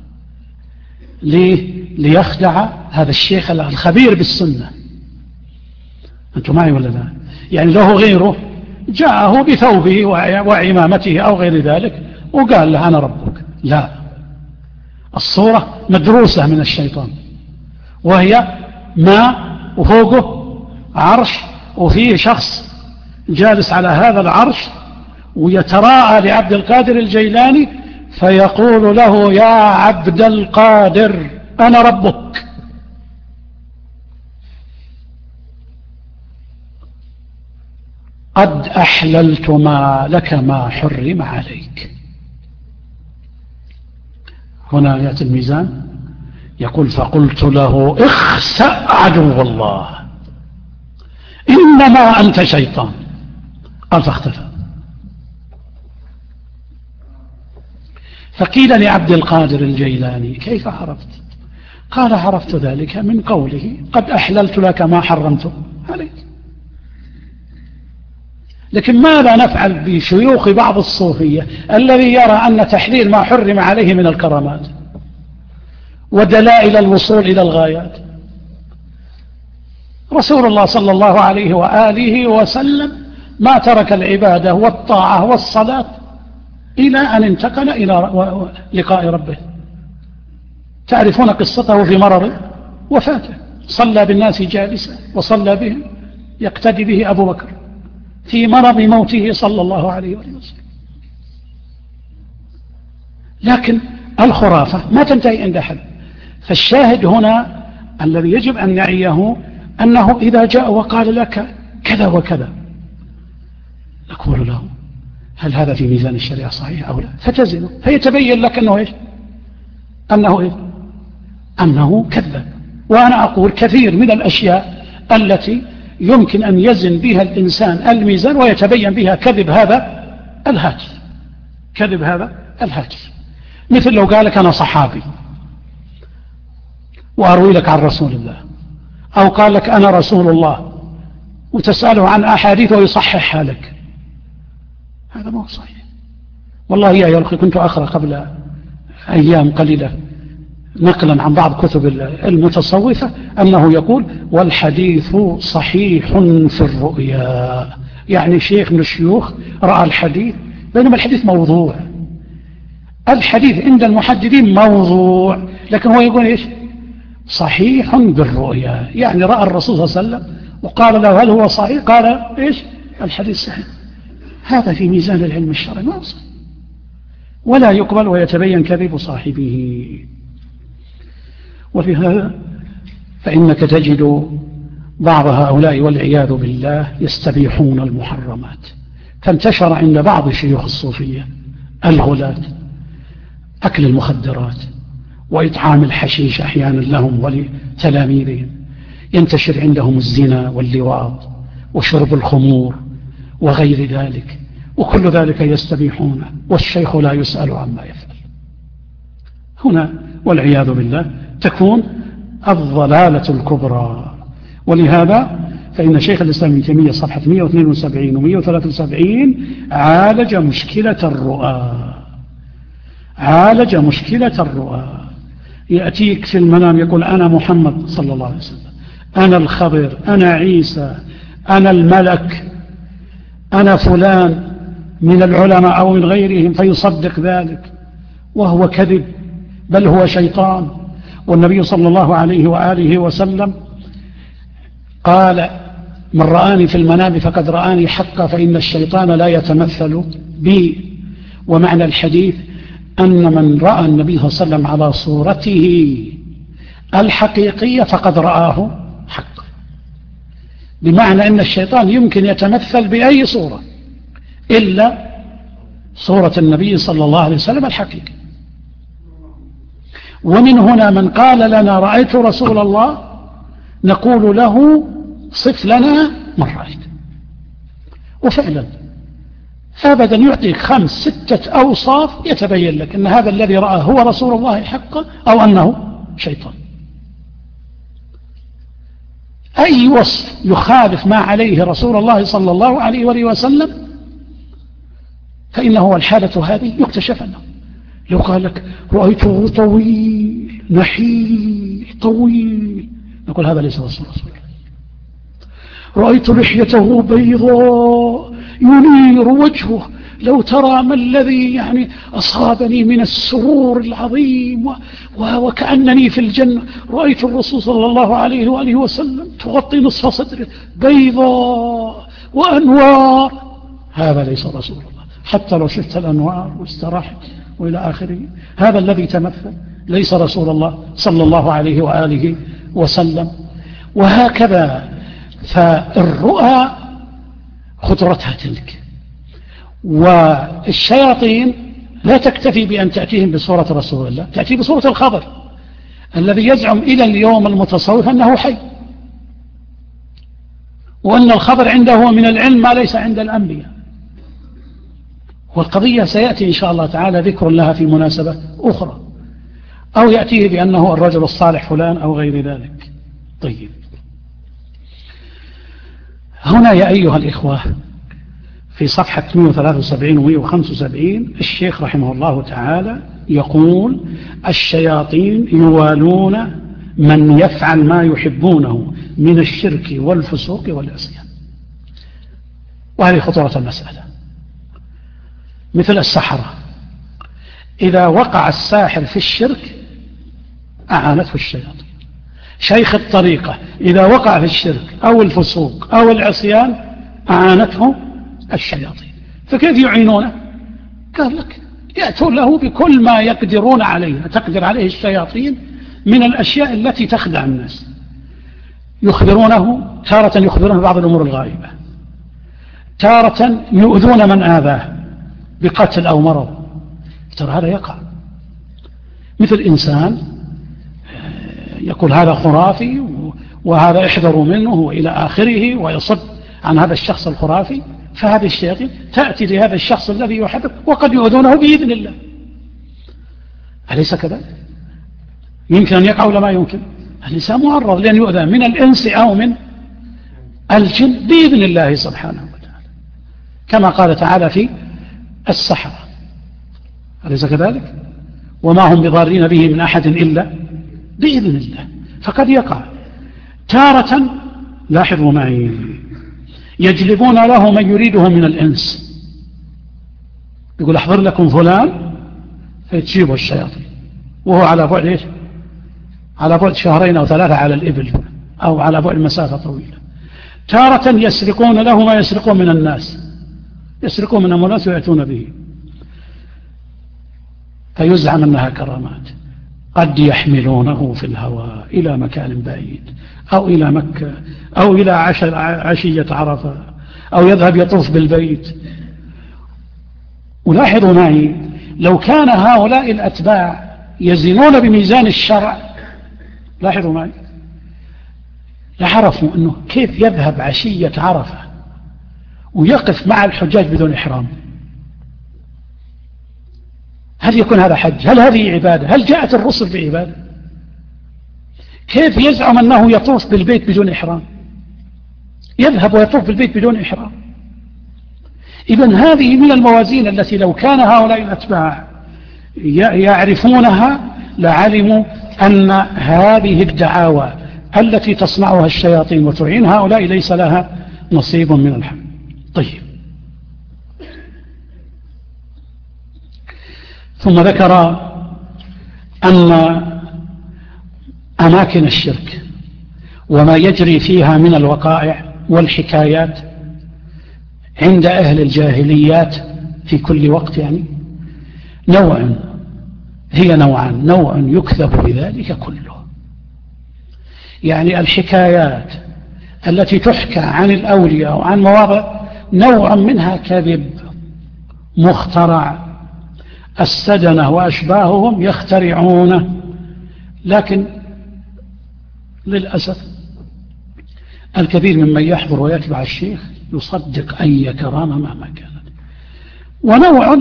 Speaker 1: ليخدع هذا الشيخ الخبير بالسنة. أنتم معي ولا لا؟ له غيره جاءه بثوبه وعمامته أو غير ذلك وقال له: أنا ربك. لا، الصورة مدروسة من الشيطان، وهي ماء وفوقه عرش وفيه شخص جالس على هذا العرش ويتراءى لعبد القادر الجيلاني فيقول له: يا عبد القادر أنا ربك. قد أحللت ما لك ما حرم عليك. هنا يأتي الميزان، يقول: فقلت له: اخسأ عدو الله، إنما أنت شيطان. قال: فاختفى. فقيل لعبد القادر الجيلاني: كيف عرفت؟ قال: عرفت ذلك من قوله: قد أحللت لك ما حرمت عليك. لكن ماذا نفعل بشيوخ بعض الصوفية الذي يرى أن تحليل ما حرم عليه من الكرامات ودلائل الوصول إلى الغايات؟ رسول الله صلى الله عليه وآله وسلم ما ترك العبادة والطاعة والصلاة إلى أن انتقل إلى لقاء ربه. تعرفون قصته في مرض وفاته، صلى بالناس جالسا وصلى بهم يقتدي به أبو بكر في مرض موته صلى الله عليه وسلم. لكن الخرافة ما تنتهي عند أحد. فالشاهد هنا الذي يجب أن نعيه أنه إذا جاء وقال لك كذا وكذا، نقول له: هل هذا في ميزان الشريعة صحيح أو لا؟ فتزنه، فيتبين لك أنه إيش؟ أنه كذب. وأنا أقول كثير من الأشياء التي يمكن أن يزن بها الإنسان الميزان ويتبين بها كذب هذا الهاتف، كذب هذا الهاتف. مثل لو قال لك أنا صحابي وأروي لك عن رسول الله، أو قال لك أنا رسول الله وتسأله عن أحاديث ويصححها لك، هذا ما هو صحيح. والله يا أخي كنت أقرأ قبل أيام قليلة نقلا عن بعض كتب المتصوفة أنه يقول والحديث صحيح في الرؤيا، يعني شيخ من الشيوخ رأى الحديث، بينما الحديث موضوع. الحديث عند المحددين موضوع، لكن هو يقول إيش؟ صحيح بالرؤيا، يعني رأى الرسول صلى الله عليه وسلم وقال له هل هو صحيح؟ قال إيش؟ الحديث صحيح. هذا في ميزان العلم الشرعي ما صحيح، ولا يقبل ويتبين كذب صاحبه. وفي هذا فإنك تجد بعض هؤلاء والعياذ بالله يستبيحون المحرمات، فانتشر عند بعض شيوخ الصوفية الغلاة أكل المخدرات وإطعام الحشيش أحيانا لهم ولتلاميذهم، ينتشر عندهم الزنا واللواط وشرب الخمور وغير ذلك، وكل ذلك يستبيحونه والشيخ لا يسأل عما يفعل. هنا والعياذ بالله تكون الضلالة الكبرى. ولهذا فإن شيخ الإسلام ابن تيمية صفحة 172 و 173 عالج مشكلة الرؤى، عالج مشكلة الرؤى. يأتيك في المنام يقول أنا محمد صلى الله عليه وسلم، أنا الخضر، أنا عيسى، أنا الملك، أنا فلان من العلماء أو من غيرهم، فيصدق ذلك وهو كذب، بل هو شيطان. والنبي صلى الله عليه وآله وسلم قال من رآني في المنام فقد رآني حقا، فإن الشيطان لا يتمثل بي. ومعنى الحديث أن من رأى النبي صلى الله عليه وسلم على صورته الحقيقية فقد رآه حقا، بمعنى أن الشيطان يمكن يتمثل بأي صورة إلا صورة النبي صلى الله عليه وسلم الحقيقي. ومن هنا من قال لنا رأيت رسول الله نقول له صف لنا من رأيت، وفعلا أبدا يعطيك 5 6 أوصاف يتبين لك أن هذا الذي رأى هو رسول الله حقا أو أنه شيطان. أي وصف يخالف ما عليه رسول الله صلى الله عليه وآله وسلم فإنه الحالة هذه يكتشف أنه لو قال لك رأيته طويل نحيل طويل نقول هذا ليس رسول الله. رأيت لحيته بيضاء ينير وجهه، لو ترى ما الذي يعني أصابني من السرور العظيم وكأنني في الجنة. رأيت الرسول صلى الله عليه وآله وسلم تغطي نصف صدره بيضاء وأنوار، هذا ليس رسول الله. حتى لو شفت الأنوار واستراحت وإلى آخره، هذا الذي تمثل ليس رسول الله صلى الله عليه وآله وسلم. وهكذا فالرؤى خطرتها تلك. والشياطين لا تكتفي بأن تأتيهم بصورة رسول الله، تأتي بصورة الخضر الذي يزعم إلى اليوم المتصوف أنه حي، وأن الخضر عنده من العلم ما ليس عند الأنبياء. والقضية سيأتي إن شاء الله تعالى ذكر لها في مناسبة أخرى، أو يأتيه بأنه الرجل الصالح فلان أو غير ذلك. طيب، هنا يا أيها الإخوة في صفحة 173 و 175 الشيخ رحمه الله تعالى يقول الشياطين يوالون من يفعل ما يحبونه من الشرك والفسوق والعصيان. وهذه خطورة المسألة. مثل السحرة، إذا وقع الساحر في الشرك أعانته الشياطين. شيخ الطريقة إذا وقع في الشرك أو الفسوق أو العصيان أعانته الشياطين. فكيف يعينونه؟ قال لك يأتون له بكل ما يقدرون عليه، تقدر عليه الشياطين من الأشياء التي تخدع الناس. يخبرونه تارة، يخبرونه بعض الأمور الغائبة، تارة يؤذون من آذاه بقتل أو مرض. ترى هذا يقع. مثل إنسان يقول هذا خرافي وهذا احذروا منه وإلى آخره، ويصد عن هذا الشخص الخرافي. فهذه الشياطين تأتي لهذا الشخص الذي يحدث وقد يؤذونه بإذن الله. أليس كذلك؟ يمكن أن يقع ولا ما يمكن؟ الإنسان معرض لأن يؤذى من الإنس أو من الجن بإذن الله سبحانه وتعالى، كما قال تعالى في السحرة، أليس كذلك؟ وما هم بضارين به من أحد إلا بإذن الله. فقد يقع تارة، لاحظوا معي، يجلبون له من يريده من الإنس، يقول أحضر لكم فلان فيتجيبه الشياطين وهو على بعد إيش؟ على بعد 2 أو 3 على الإبل، أو على بعد مسافة طويلة. تارة يسرقون له ما يسرقون من الناس، يسرقون من الناس ويأتون به، فيزعم أنها كرامات. قد يحملونه في الهواء إلى مكان بعيد، أو إلى مكة، أو إلى عشية عرفة، أو يذهب يطوف بالبيت. ولاحظوا معي، لو كان هؤلاء الأتباع يزنون بميزان الشرع، لاحظوا معي، لعرفوا أنه كيف يذهب عشية عرفة ويقف مع الحجاج بدون إحرام. هل يكون هذا حج؟ هل هذه عبادة؟ هل جاءت الرسل بعبادة؟ كيف يزعم أنه يطوف بالبيت بدون إحرام؟ يذهب ويطوف بالبيت بدون إحرام. إذن هذه من الموازين التي لو كان هؤلاء الأتباع يعرفونها لعلموا أن هذه الدعاوى التي تصنعها الشياطين وتعين هؤلاء ليس لها نصيب من الحق. طيب، ثم ذكر أن أماكن الشرك وما يجري فيها من الوقائع والحكايات عند أهل الجاهليات في كل وقت، يعني هي نوعان: نوع يكذب بذلك كله، يعني الحكايات التي تحكى عن الأولياء وعن مواضع نوع منها كذب مخترع، السدنة وأشباههم يخترعونه، لكن للأسف الكثير ممن يحضر ويتبع الشيخ يصدق أي كرامة مهما كانت. ونوع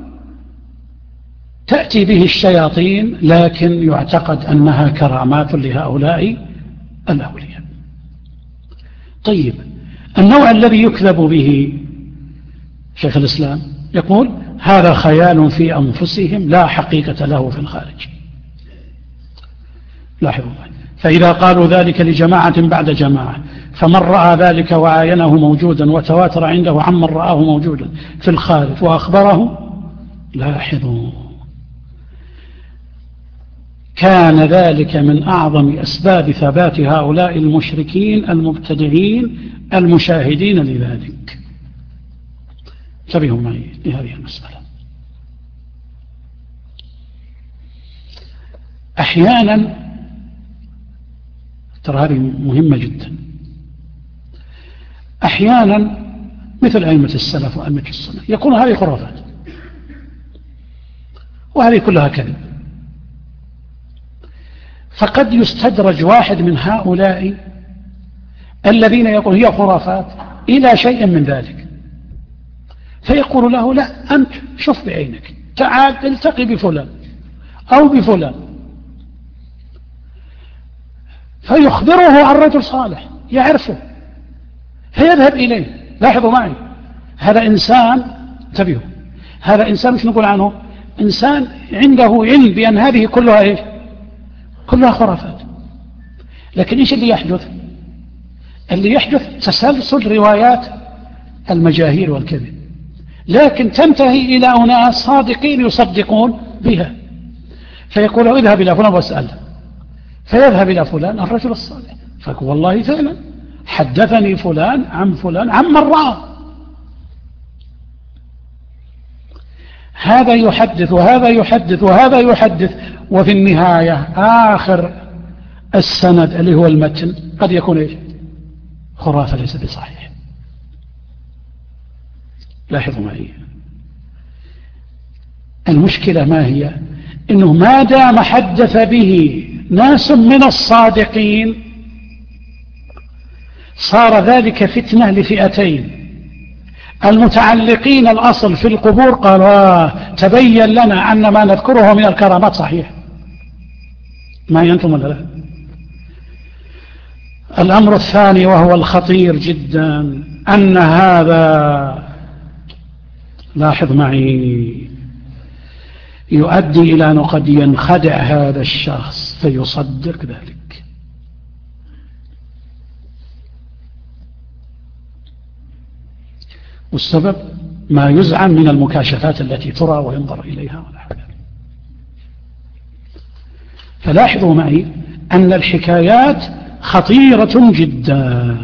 Speaker 1: تأتي به الشياطين لكن يعتقد أنها كرامات لهؤلاء الأولياء. طيب، النوع الذي يكذب به شيخ الإسلام يقول هذا خيال في أنفسهم لا حقيقة له في الخارج. لاحظوا، فإذا قالوا ذلك لجماعة بعد جماعة، فمن رأى ذلك وعاينه موجودا وتواتر عنده عمن رآه موجودا في الخارج وأخبره، لاحظوا، كان ذلك من أعظم أسباب ثبات هؤلاء المشركين المبتدعين المشاهدين لذلك. انتبهوا معي لهذه المسألة. أحيانا، ترى هذه مهمة جدا، أحيانا مثل أئمة السلف وأئمة السنة يقول هذه خرافات وهذه كلها كذب، فقد يستدرج واحد من هؤلاء الذين يقول هي خرافات إلى شيء من ذلك، فيقول له لا، أنت شوف بعينك، تعال التقي بفلان أو بفلان، فيخبره عن رجل صالح يعرفه فيذهب إليه. لاحظوا معي، هذا إنسان، انتبهوا، هذا إنسان مش نقول عنه إنسان عنده علم بأن هذه كلها إيش؟ كلها خرافات. لكن إيش اللي يحدث؟ اللي يحدث تسلسل روايات المجاهير والكذب، لكن تنتهي إلى أناس صادقين يصدقون بها، فيقول اذهب إلى فلان واسأله، فيذهب إلى فلان الرجل الصالح فيقول والله فعلا حدثني فلان عن من رأى. هذا يحدث وهذا يحدث وهذا يحدث، وفي النهاية آخر السند اللي هو المتن قد يكون إيش؟ خرافة ليس بصحيح. لاحظوا معي، المشكلة ما هي؟ إنه ما دام حدث به ناس من الصادقين صار ذلك فتنة لفئتين. المتعلقين الأصل في القبور قالوا تبين لنا أن ما نذكره من الكرامات صحيح. ما أنتم ولا لا؟ الأمر الثاني وهو الخطير جدا أن هذا، لاحظ معي، يؤدي إلى أنه قد ينخدع هذا الشخص فيصدق ذلك. والسبب ما يزعم من المكاشفات التي ترى وينظر إليها ونحو ذلك. فلاحظوا معي أن الحكايات خطيرة جدا،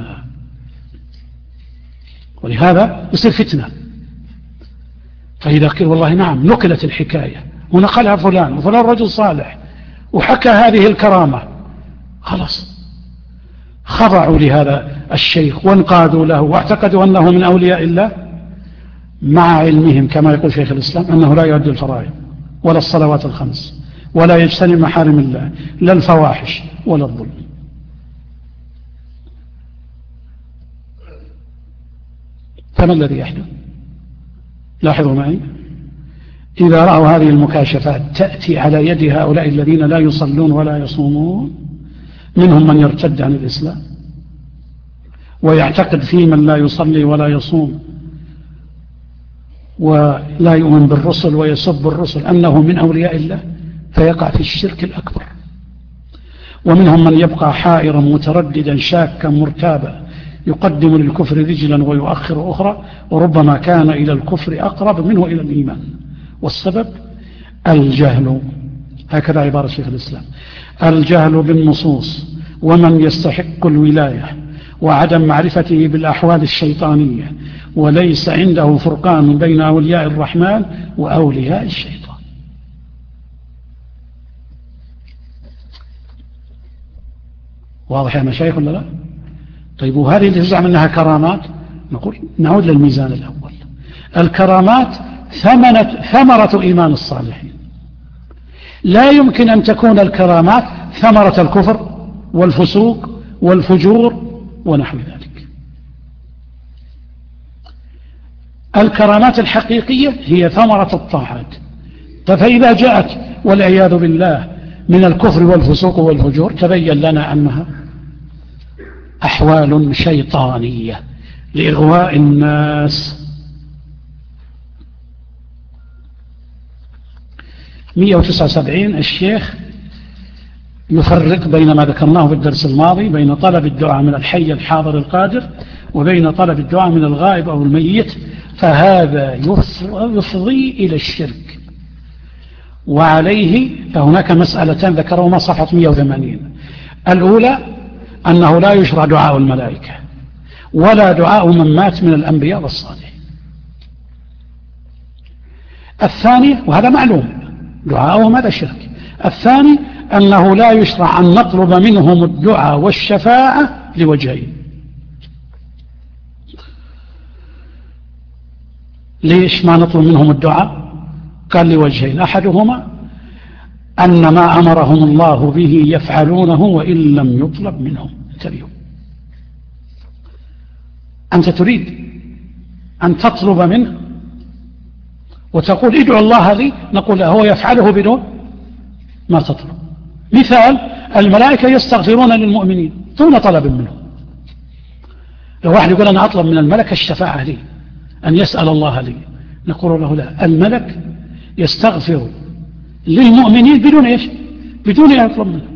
Speaker 1: ولهذا يصير فتنة. فإذا قيل والله نعم نقلت الحكاية ونقلها فلان وفلان رجل صالح وحكى هذه الكرامة، خلاص خضعوا لهذا الشيخ وانقادوا له واعتقدوا أنه من أولياء الله، مع علمهم كما يقول شيخ الإسلام أنه لا يؤدي الفرائض ولا الصلوات الخمس ولا يجتنب محارم الله، لا الفواحش ولا الظلم. فما الذي يحدث؟ لاحظوا معي، إذا رأوا هذه المكاشفات تأتي على يد هؤلاء الذين لا يصلون ولا يصومون، منهم من يرتد عن الإسلام ويعتقد في من لا يصلي ولا يصوم ولا يؤمن بالرسل ويسب الرسل أنه من أولياء الله، فيقع في الشرك الأكبر. ومنهم من يبقى حائرا مترددا شاكا مرتابا، يقدم للكفر رجلا ويؤخر أخرى، وربما كان إلى الكفر أقرب منه إلى الإيمان. والسبب الجهل، هكذا عبارة شيخ الإسلام، الجهل بالنصوص ومن يستحق الولاية وعدم معرفته بالأحوال الشيطانية، وليس عنده فرقان بين أولياء الرحمن وأولياء الشيطان. واضح يا مشايخ ولا لا؟ طيب، وهذه اللي تزعم أنها كرامات، نقول نعود للميزان الأول. الكرامات ثمرة إيمان الصالحين. لا يمكن أن تكون الكرامات ثمرة الكفر والفسوق والفجور ونحو ذلك. الكرامات الحقيقية هي ثمرة الطاعات. فإذا جاءت والعياذ بالله من الكفر والفسوق والفجور، تبين لنا أنها أحوال شيطانية لإغواء الناس. 179 الشيخ يفرق بين ما ذكرناه في الدرس الماضي، بين طلب الدعاء من الحي الحاضر القادر وبين طلب الدعاء من الغائب أو الميت، فهذا يفضي إلى الشرك. وعليه فهناك مسألتان ذكرهما صفحة 180. الأولى أنه لا يشرع دعاء الملائكة ولا دعاء من مات من الأنبياء والصالحين. الثاني، وهذا معلوم دعاءهم هذا شرك. الثاني أنه لا يشرع أن نطلب منهم الدعاء والشفاعة لوجهين. ليش ما نطلب منهم الدعاء؟ قال لوجهين، أحدهما أن ما أمرهم الله به يفعلونه وإن لم يطلب منهم. انتبهوا، أنت تريد أن تطلب منه وتقول ادعو الله لي، نقول هو يفعله بدون ما تطلب. مثال، الملائكة يستغفرون للمؤمنين دون طلب منهم. لو واحد يقول أنا أطلب من الملك الشفاعة لي، أن يسأل الله لي، نقول له لا، الملك يستغفر للمؤمنين بدون إيش؟ بدون أن يطلب منه.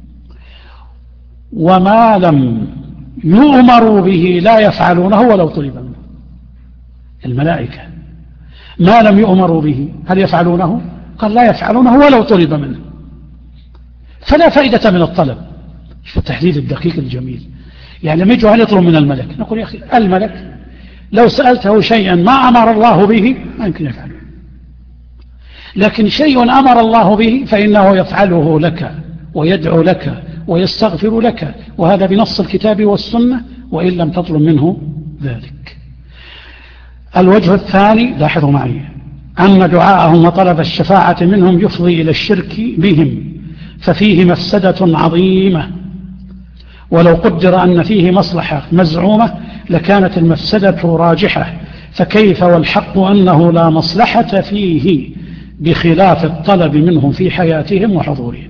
Speaker 1: وما لم يؤمروا به لا يفعلونه ولو طلب منه. الملائكة ما لم يؤمروا به هل يفعلونه؟ قال لا يفعلونه ولو طلب منه. فلا فائدة من الطلب. في التحديد الدقيق الجميل، يعني لما يجوا هل يطلب من الملك، نقول يا أخي الملك لو سألته شيئا ما أمر الله به ما يمكن يفعله، لكن شيء أمر الله به فإنه يفعله لك ويدعو لك ويستغفر لك، وهذا بنص الكتاب والسنة وإن لم تطلب منه ذلك. الوجه الثاني، لاحظوا معي، أن دعاءهم وطلب الشفاعة منهم يفضي إلى الشرك بهم، ففيه مفسدة عظيمة، ولو قدر أن فيه مصلحة مزعومة لكانت المفسدة راجحة، فكيف والحق أنه لا مصلحة فيه بخلاف الطلب منهم في حياتهم وحضورهم.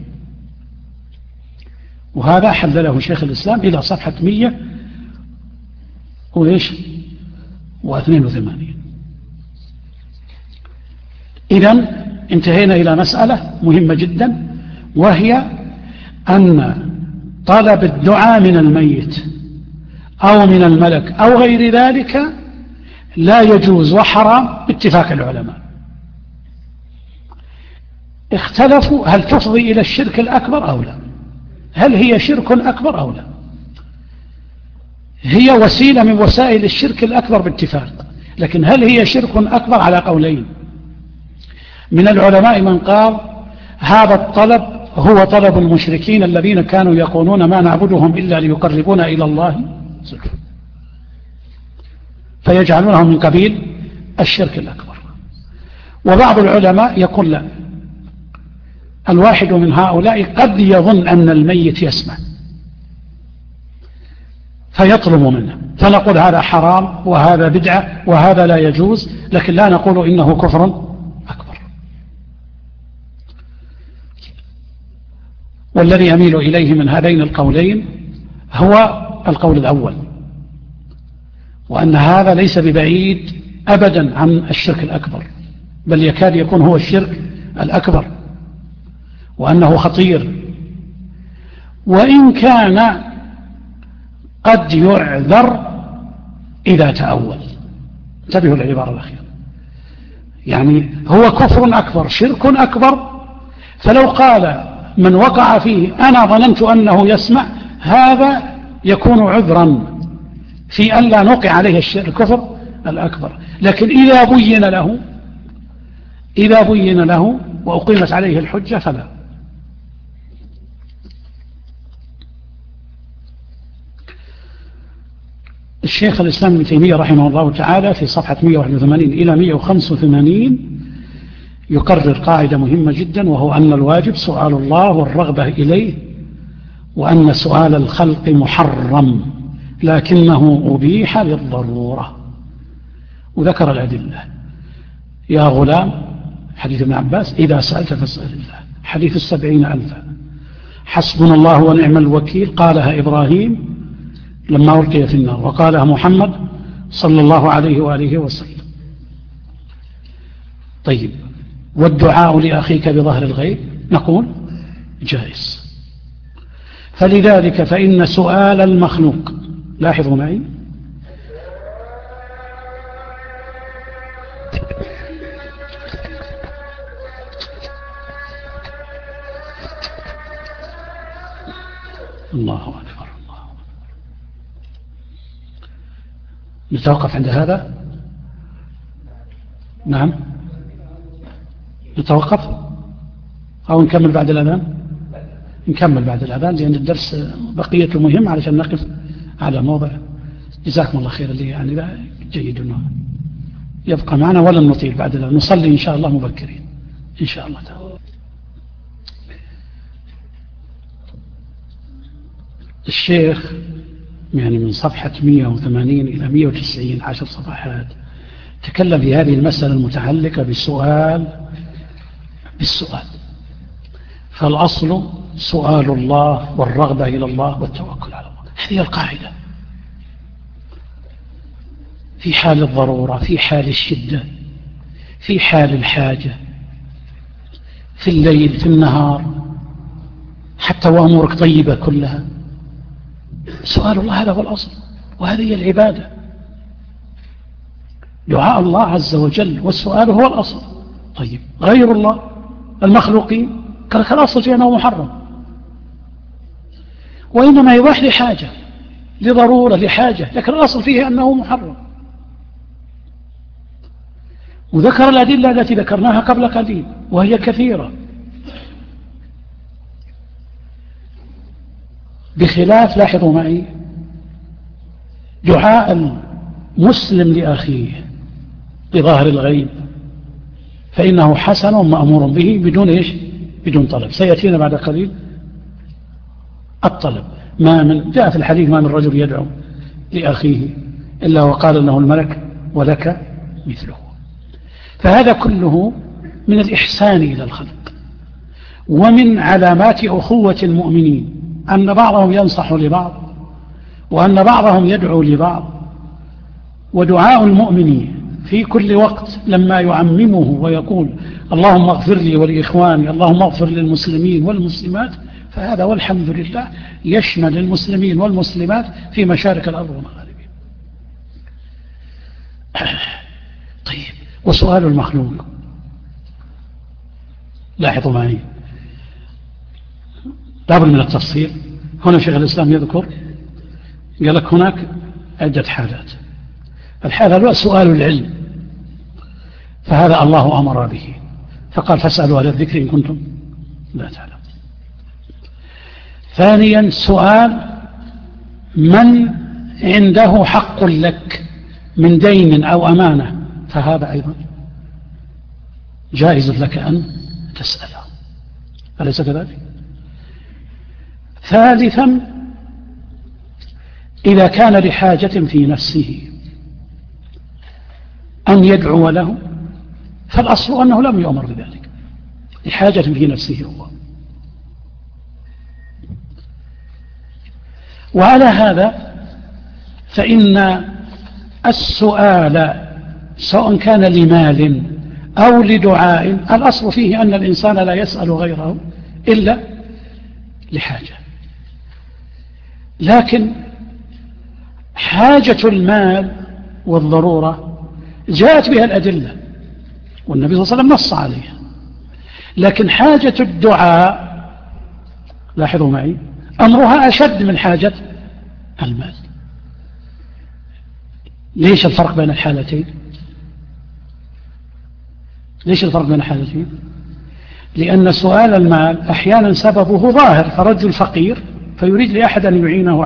Speaker 1: وهذا حلله شيخ الإسلام إلى صفحة 182. إذن انتهينا إلى مسألة مهمة جدا، وهي أن طلب الدعاء من الميت أو من الملك أو غير ذلك لا يجوز وحرام باتفاق العلماء. اختلفوا هل تفضي إلى الشرك الأكبر أو لا، هل هي شرك أكبر أو لا. هي وسيلة من وسائل الشرك الأكبر باتفاق، لكن هل هي شرك أكبر؟ على قولين. من العلماء من قال هذا الطلب هو طلب المشركين الذين كانوا يقولون ما نعبدهم إلا ليقربونا إلى الله زلفى، فيجعلونه من قبيل الشرك الأكبر. وبعض العلماء يقول لا، الواحد من هؤلاء قد يظن أن الميت يسمع فيطلب منه، فنقول هذا حرام وهذا بدعة وهذا لا يجوز، لكن لا نقول إنه كفر أكبر. والذي أميل إليه من هذين القولين هو القول الأول، وأن هذا ليس ببعيد أبدا عن الشرك الأكبر، بل يكاد يكون هو الشرك الأكبر، وأنه خطير، وإن كان قد يعذر إذا تأول. انتبهوا للعبارة الأخيرة، يعني هو كفر أكبر شرك أكبر، فلو قال من وقع فيه أنا ظننت أنه يسمع، هذا يكون عذرا في أن لا نوقع عليه الكفر الأكبر. لكن إذا بين له وأقيمت عليه الحجة فلا. الشيخ الإسلام ابن تيمية رحمه الله تعالى في صفحة 181 إلى 185 يقرر قاعدة مهمة جدا، وهو أن الواجب سؤال الله والرغبة إليه، وأن سؤال الخلق محرم لكنه أبيح للضرورة. وذكر الأدلة: يا غلام، حديث ابن عباس، إذا سألت فاسأل الله، حديث 70,000، حسبنا الله ونعم الوكيل، قالها إبراهيم لما ألقي في النار، وقالها محمد صلى الله عليه وآله وسلم. طيب، والدعاء لأخيك بظهر الغيب نقول جائز. فلذلك فإن سؤال المخلوق، لاحظوا معي، الله أكبر، الله أكبر. نتوقف عند هذا؟ نعم، نتوقف أو نكمل بعد الأذان؟ نكمل بعد الأذان، لأن الدرس بقيته مهم علشان نقف على موضع. جزاكم الله خير. اللي يعني لا جيد أنه يبقى معنا ولا نطيل بعد الأذان، نصلي إن شاء الله مبكرين إن شاء الله تعالى. الشيخ يعني من صفحة 180 إلى 190 10 صفحات تكلم في هذه المسألة المتعلقة بالسؤال. فالأصل سؤال الله والرغبة إلى الله والتوكل على الله، هذه القاعدة في حال الضرورة، في حال الشدة، في حال الحاجة، في الليل، في النهار، حتى وأمورك طيبة كلها. سؤال الله هذا هو الأصل، وهذه العبادة، دعاء الله عز وجل، والسؤال هو الأصل. طيب، غير الله المخلوقين كالأصل في أنه محرم، وإنما يباح لحاجة، لضرورة، لحاجة، لكن الأصل فيه أنه محرم. وذكر الأدلة التي ذكرناها قبل قليل وهي كثيرة، بخلاف، لاحظوا معي، دعاء المسلم لأخيه بظاهر الغيب فإنه حسن مأمور به بدون طلب. سيأتينا بعد قليل الطلب. جاء في الحديث ما من رجل يدعو لأخيه إلا وقال له الملك ولك مثله. فهذا كله من الإحسان إلى الخلق، ومن علامات أخوة المؤمنين أن بعضهم ينصح لبعض، وأن بعضهم يدعو لبعض. ودعاء المؤمن في كل وقت لما يعممه ويقول اللهم اغفر لي ولإخواني، اللهم اغفر للمسلمين والمسلمات، فهذا والحمد لله يشمل المسلمين والمسلمات في مشارق الأرض ومغاربها. طيب، وسؤال المخلوق، لاحظوا معي لابد من التفصيل. هنا شيخ الإسلام يذكر، قال لك هناك عدة حالات. الحالة الأولى سؤال العلم، فهذا الله أمر به، فقال فاسألوا أهل الذكر إن كنتم لا تعلمون. ثانيا سؤال من عنده حق لك من دين أو أمانة، فهذا أيضا جائز لك أن تسأله، أليس كذلك؟ ثالثا إذا كان لحاجة في نفسه أن يدعو له، فالأصل أنه لم يؤمر بذلك، لحاجة في نفسه هو. وعلى هذا فإن السؤال سواء كان لمال أو لدعاء الأصل فيه أن الإنسان لا يسأل غيره إلا لحاجة. لكن حاجة المال والضرورة جاءت بها الأدلة والنبي صلى الله عليه وسلم نص عليها، لكن حاجة الدعاء لاحظوا معي أمرها أشد من حاجة المال. ليش الفرق بين الحالتين؟ ليش الفرق بين الحالتين؟ لأن سؤال المال أحيانا سببه ظاهر، فرجل فقير فيريد لأحد أن يعينه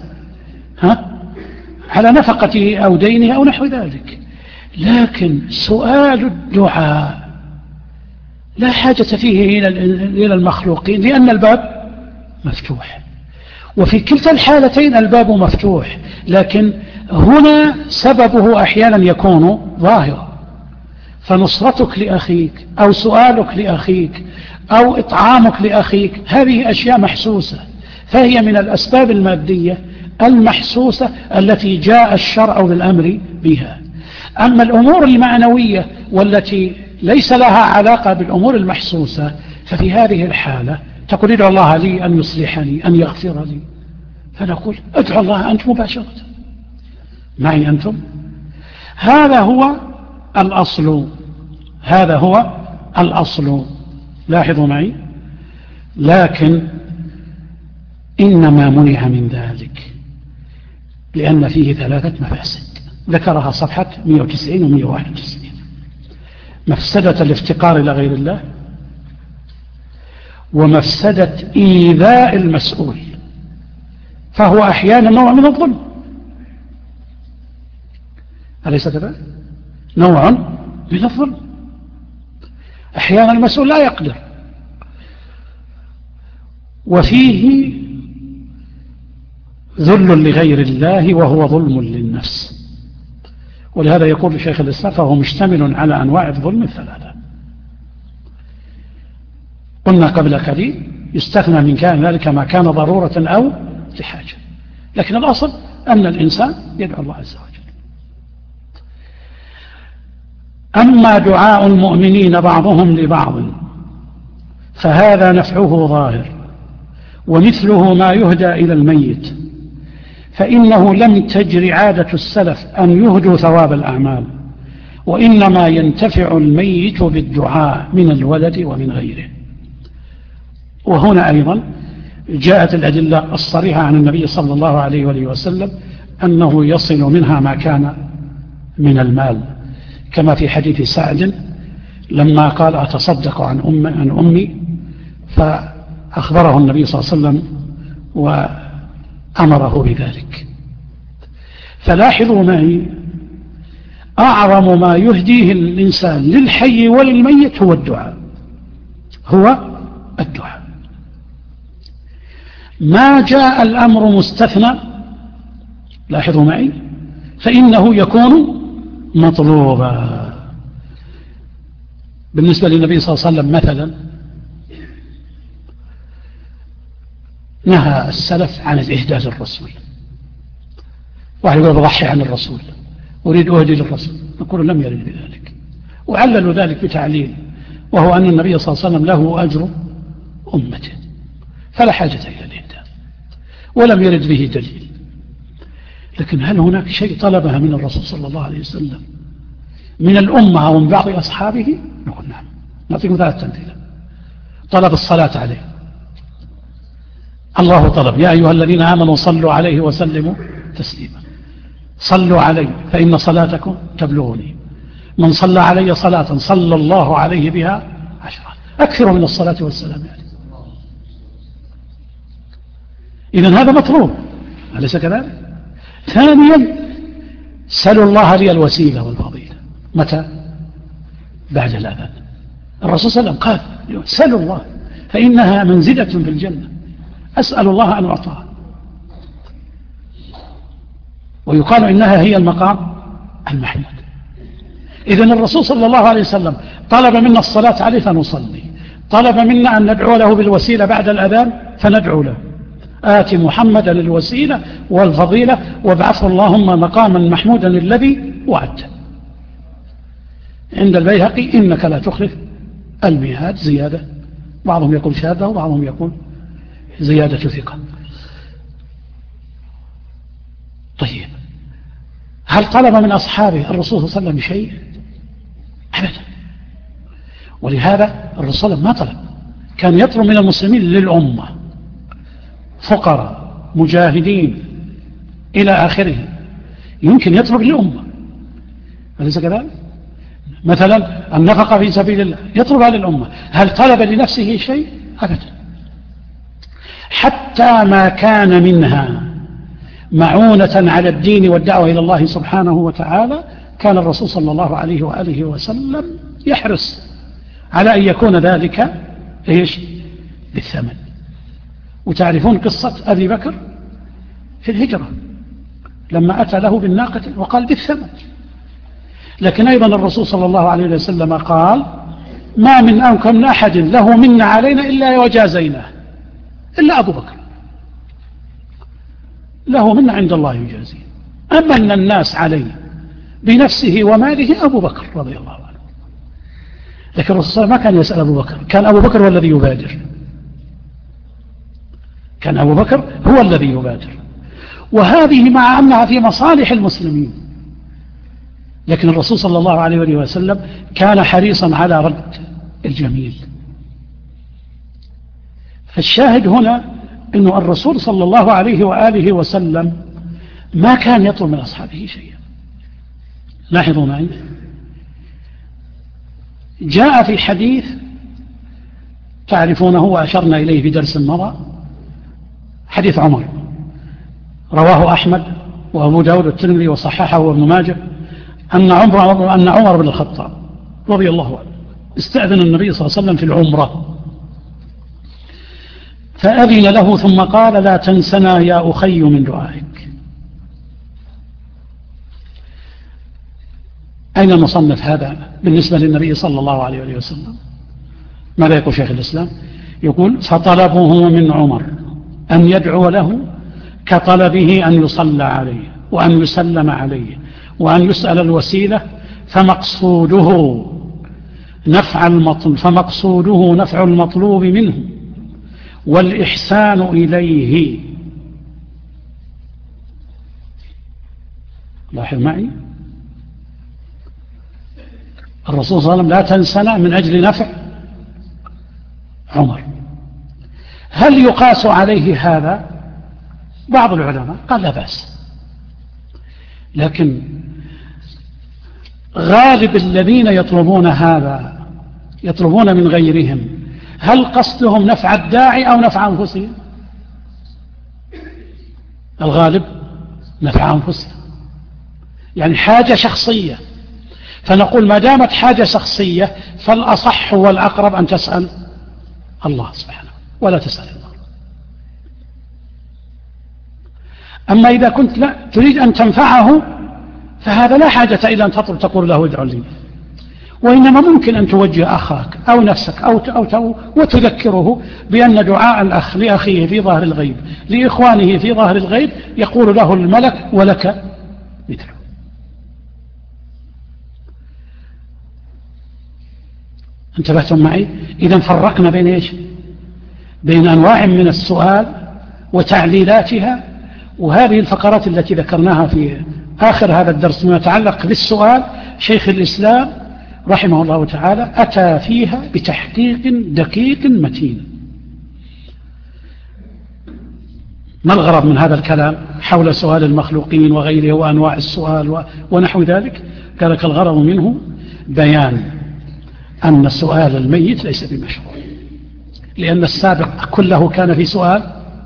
Speaker 1: على نفقته أو دينه أو نحو ذلك. لكن سؤال الدعاء لا حاجة فيه إلى المخلوقين، لأن الباب مفتوح، وفي كلتا الحالتين الباب مفتوح، لكن هنا سببه أحيانا يكون ظاهرا، فنصرتك لأخيك أو سؤالك لأخيك أو إطعامك لأخيك هذه أشياء محسوسة، فهي من الأسباب المادية المحسوسة التي جاء الشرع بالأمر بها. أما الأمور المعنوية والتي ليس لها علاقة بالأمور المحسوسة، ففي هذه الحالة تقول ادعو الله لي أن يصلحني أن يغفر لي، فنقول ادعو الله أنت مباشرة معي أنتم. هذا هو الأصل، هذا هو الأصل، لاحظوا معي. لكن إنما منع من ذلك لأن فيه 3 مفاسد ذكرها صفحة 190 و 191: مفسدة الافتقار إلى غير الله، ومفسدة إيذاء المسؤول، فهو أحيانا نوع من الظلم، أليس كذلك؟ نوع من الظلم، أحيانا المسؤول لا يقدر، وفيه ذل لغير الله وهو ظلم للنفس. ولهذا يقول شيخ الإسلام فهو مشتمل على أنواع الظلم 3. قلنا قبل قليل يستثنى من كان ذلك ما كان ضرورة أو لحاجة، لكن الأصل أن الإنسان يدعو الله عز وجل. أما دعاء المؤمنين بعضهم لبعض فهذا نفعه ظاهر، ومثله ما يهدى إلى الميت، فإنه لم تجر عادة السلف أن يهدوا ثواب الأعمال، وإنما ينتفع الميت بالدعاء من الولد ومن غيره. وهنا أيضا جاءت الأدلة الصريحة عن النبي صلى الله عليه وآله وسلم أنه يصل منها ما كان من المال، كما في حديث سعد لما قال أتصدق عن أمي، فأخبره النبي صلى الله عليه وسلم وأمره بذلك. فلاحظوا معي أعظم ما يهديه الإنسان للحي وللميت هو الدعاء، هو الدعاء. ما جاء الأمر مستثنى، لاحظوا معي، فإنه يكون مطلوبا. بالنسبة للنبي صلى الله عليه وسلم مثلا نهى السلف عن الإهداء للرسول، واحد يقول بضحي عن الرسول، أريد أهدي للرسول، نقول لم يرد بذلك، وعللوا ذلك بتعليل، وهو أن النبي صلى الله عليه وسلم له أجر أمته فلا حاجة إلى الإهداء، ولم يرد به دليل. لكن هل هناك شيء طلبها من الرسول صلى الله عليه وسلم من الأمة أو من بعض أصحابه؟ نقول نعم. نعطيكم 3 أمثلة. طلب الصلاة عليه، الله طلب يا أيها الذين آمنوا صلوا عليه وسلموا تسليما، صلوا علي فإن صلاتكم تبلغني، من صلى علي صلاة صلى الله عليه بها 10، أكثر من الصلاة والسلام عليه. إذن هذا مطلوب، أليس كذلك؟ ثانيا سلوا الله لي الوسيلة والفضيلة، متى؟ بعد الأذان. الرسول صلى الله عليه وسلم قال سلوا الله فإنها منزلة في الجنة، أسأل الله أن أعطاها، ويقال إنها هي المقام المحمود. إذن الرسول صلى الله عليه وسلم طلب منا الصلاة عليه فنصلي، طلب منا أن ندعو له بالوسيلة بعد الأذان فندعو له، آت محمدا الوسيلة والفضيلة وابعثه اللهم مقاما محمودا الذي وعدته. عند البيهقي إنك لا تخلف الميعاد، زيادة، بعضهم يقول شهادة وبعضهم يقول زيادة ثقة. طيب هل طلب من أصحابه الرسول صلى الله عليه وسلم شيء؟ أبدا. ولهذا الرسول صلى الله عليه وسلم ما طلب، كان يطلب من المسلمين للأمة، فقراء مجاهدين إلى آخره، يمكن يطلب للأمة، أليس كذلك؟ مثلا النفقة في سبيل الله يطلبها للأمة. هل طلب لنفسه شيء؟ أبدا. حتى ما كان منها معونة على الدين والدعوة إلى الله سبحانه وتعالى كان الرسول صلى الله عليه وآله وسلم يحرص على أن يكون ذلك إيش؟ بالثمن. وتعرفون قصة أبي بكر في الهجرة لما أتى له بالناقة وقال بالثمن. لكن أيضا الرسول صلى الله عليه وسلم قال ما من أنكم من أحد له منا علينا إلا وجازيناه، إلا أبو بكر له منا عند الله يجازي، أمن الناس عليه بنفسه وماله أبو بكر رضي الله عنه. لكن الرسول صلى الله عليه وسلم ما كان يسأل أبو بكر، كان أبو بكر هو الذي يبادر، كان أبو بكر هو الذي يبادر، وهذه مع أنها في مصالح المسلمين، لكن الرسول صلى الله عليه وسلم كان حريصا على رد الجميل. فالشاهد هنا أن الرسول صلى الله عليه وآله وسلم ما كان يطلب من أصحابه شيئا. لاحظوا معي، جاء في حديث تعرفونه وأشرنا إليه في درس مضى، حديث عمر رواه أحمد وأبو داود والترمذي وصححه وابن ماجه، أن عمر بن الخطاب رضي الله عنه استأذن النبي صلى الله عليه وسلم في العمرة فأذن له ثم قال لا تنسنا يا أخي من دعائك. أين نصنف هذا بالنسبة للنبي صلى الله عليه وسلم؟ ماذا يقول شيخ الإسلام؟ يقول فطلبه من عمر أن يدعو له كطلبه أن يصلى عليه وأن يسلم عليه وأن يسأل الوسيلة، فمقصوده نفع المطلوب منه والإحسان إليه. لاحظ معي، الرسول صلى الله عليه وسلم لا تنسنا من أجل نفع عمر. هل يقاس عليه هذا؟ بعض العلماء قال لا بأس، لكن غالب الذين يطلبون هذا يطلبون من غيرهم، هل قصدهم نفع الداعي أو نفع أنفسهم؟ الغالب نفع أنفسهم، يعني حاجة شخصية. فنقول ما دامت حاجة شخصية فالأصح والأقرب أن تسأل الله سبحانه ولا تسأل الله. أما إذا كنت لا تريد أن تنفعه فهذا لا حاجة إلى أن تقول له ادعو لي، وإنما ممكن أن توجه أخاك أو نفسك وتذكره بأن دعاء الأخ لأخيه في ظهر الغيب لإخوانه في ظهر الغيب يقول له الملك ولك مثله. انتبهتم معي؟ إذا فرقنا بين إيش؟ بين أنواع من السؤال وتعليلاتها، وهذه الفقرات التي ذكرناها في آخر هذا الدرس ما يتعلق بالسؤال شيخ الإسلام رحمه الله تعالى أتى فيها بتحقيق دقيق متين. ما الغرض من هذا الكلام حول سؤال المخلوقين وغيره وأنواع السؤال ونحو ذلك؟ قال لك الغرض منه بيان أن سؤال الميت ليس بمشروع، لأن السابق كله كان في سؤال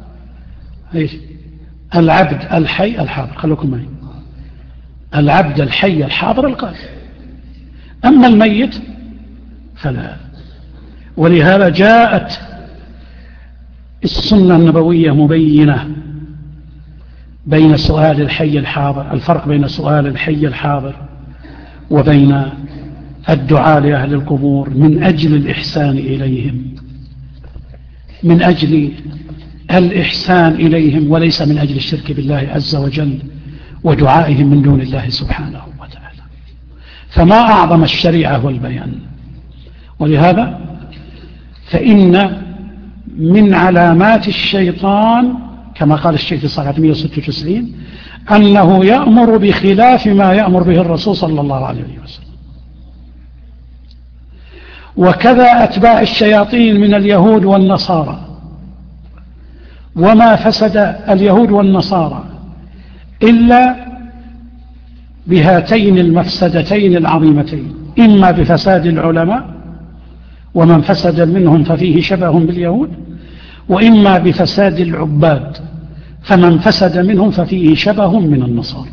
Speaker 1: العبد الحي الحاضر. خلوكم معي، العبد الحي الحاضر القادر، أما الميت فلا. ولهذا جاءت السنة النبوية مبينة بين سؤال الحي الحاضر، الفرق بين سؤال الحي الحاضر وبين الدعاء لأهل القبور من أجل الإحسان إليهم، من أجل الإحسان إليهم وليس من أجل الشرك بالله عز وجل ودعائهم من دون الله سبحانه وتعالى. فما أعظم الشريعة والبيان. ولهذا فإن من علامات الشيطان كما قال الشيخ في صفحة 196 أنه يأمر بخلاف ما يأمر به الرسول صلى الله عليه وسلم. وكذا أتباع الشياطين من اليهود والنصارى. وما فسد اليهود والنصارى إلا بهاتين المفسدتين العظيمتين، إما بفساد العلماء ومن فسد منهم ففيه شبه باليهود، وإما بفساد العباد فمن فسد منهم ففيه شبه من النصارى.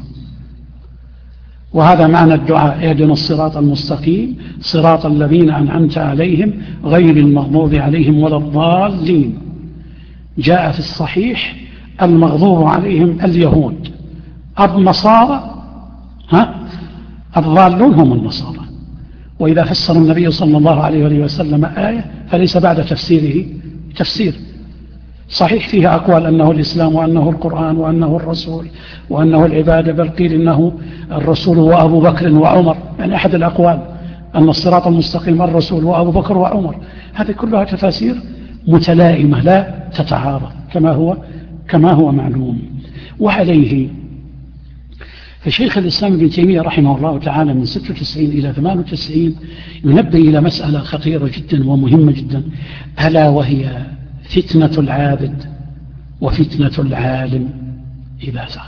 Speaker 1: وهذا معنى الدعاء اهدنا الصراط المستقيم صراط الذين أنعمت عليهم غير المغضوب عليهم ولا الضالين. جاء في الصحيح المغضوب عليهم اليهود، النصارى الضالون هم النصارى. وإذا فسر النبي صلى الله عليه وسلم آية فليس بعد تفسيره تفسير صحيح فيها أقوال أنه الإسلام وأنه القرآن وأنه الرسول وأنه العبادة، بل قيل إنه الرسول وأبو بكر وعمر، يعني أحد الأقوال أن الصراط المستقيم الرسول وأبو بكر وعمر. هذه كلها تفاسير متلائمة لا تتعارض كما هو معلوم. وعليه فشيخ الإسلام ابن تيمية رحمه الله تعالى من 96 إلى 98 ينبه إلى مسألة خطيرة جدا ومهمة جدا، ألا وهي فتنة العابد وفتنة العالم إذا زاغ.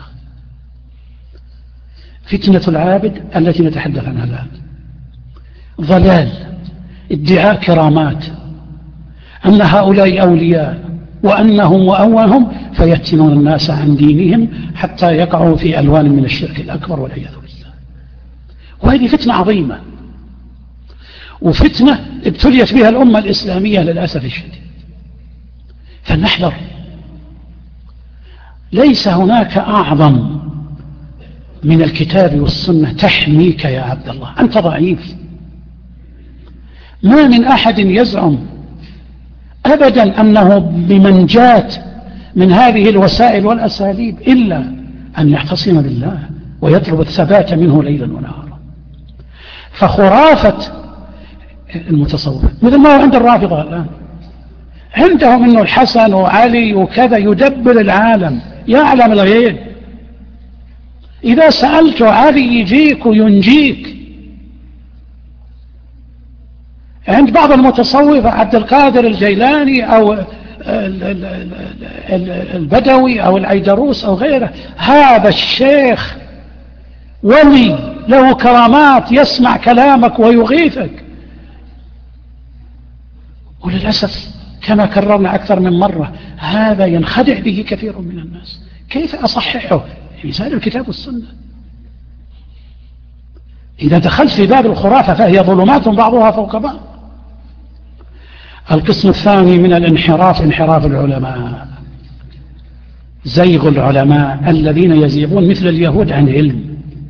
Speaker 1: فتنة العابد التي نتحدث عنها الآن ضلال، ادعاء كرامات، أن هؤلاء أولياء وأنهم وأولهم فيفتنون الناس عن دينهم حتى يقعوا في ألوان من الشرك الأكبر والعياذ بالله. وهذه فتنة عظيمة، وفتنة ابتليت بها الأمة الإسلامية للأسف الشديد. فلنحذر، ليس هناك أعظم من الكتاب والسنة تحميك يا عبد الله، أنت ضعيف. ما من أحد يزعم أبدا أنه بمنجاة من هذه الوسائل والأساليب إلا أن يعتصم بالله ويطلب الثبات منه ليلا ونهارا. فخرافة المتصوف مثل ما هو عند الرافضة الآن، عندهم أنه الحسن وعلي وكذا يدبر العالم يعلم الغيب، إذا سألت علي يجيك وينجيك. عند بعض المتصوفة عبد القادر الجيلاني أو البدوي أو العيدروس أو غيره، هذا الشيخ ولي له كرامات يسمع كلامك ويغيثك. وللأسف كما كررنا أكثر من مرة هذا ينخدع به كثير من الناس. كيف أصححه؟ مثال الكتاب والسنة. إذا دخلت في باب الخرافة فهي ظلمات بعضها فوق بعض. القسم الثاني من الانحراف انحراف العلماء. زيغ العلماء الذين يزيغون مثل اليهود عن علم.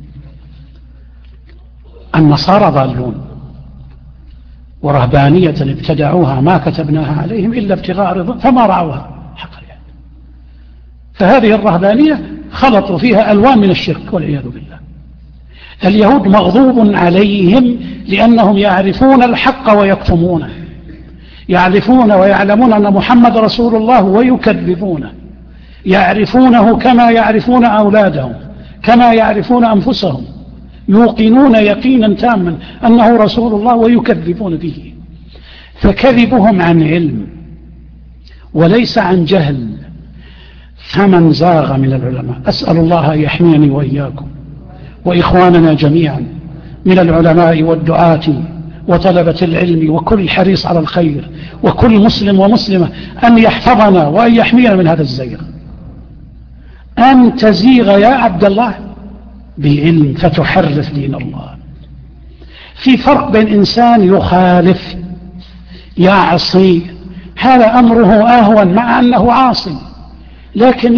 Speaker 1: النصارى ضالون، ورهبانية ابتدعوها ما كتبناها عليهم إلا ابتغاء رضا فما رعوها حق يعني. فهذه الرهبانية خلطوا فيها ألوان من الشرك والعياذ بالله. اليهود مغضوب عليهم لأنهم يعرفون الحق ويكتمونه، يعرفون ويعلمون أن محمد رسول الله ويكذبونه، يعرفونه كما يعرفون أولادهم، كما يعرفون أنفسهم، يوقنون يقينا تاما أنه رسول الله ويكذبون به. فكذبهم عن علم وليس عن جهل. فمن زاغ من العلماء، أسأل الله أن يحميني وإياكم وإخواننا جميعا من العلماء والدعاة وطلبة العلم وكل حريص على الخير وكل مسلم ومسلمة أن يحفظنا وأن يحمينا من هذا الزيغ. أن تزيغ يا عبد الله بعلم فتحرف دين الله. في فرق بين إنسان يخالف يعصي، هذا أمره أهون مع أنه عاصي لكن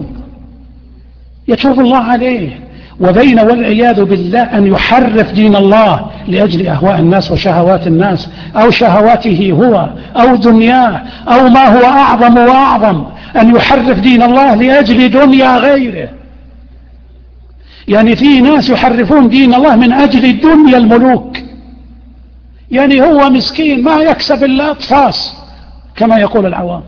Speaker 1: يتوب الله عليه، وبين والعياذ بالله أن يحرف دين الله لأجل أهواء الناس وشهوات الناس أو شهواته هو أو دنياه أو ما هو أعظم وأعظم، أن يحرف دين الله لأجل دنيا غيره. يعني في ناس يحرفون دين الله من أجل دنيا الملوك، يعني هو مسكين ما يكسب إلا أطفاس كما يقول العوام،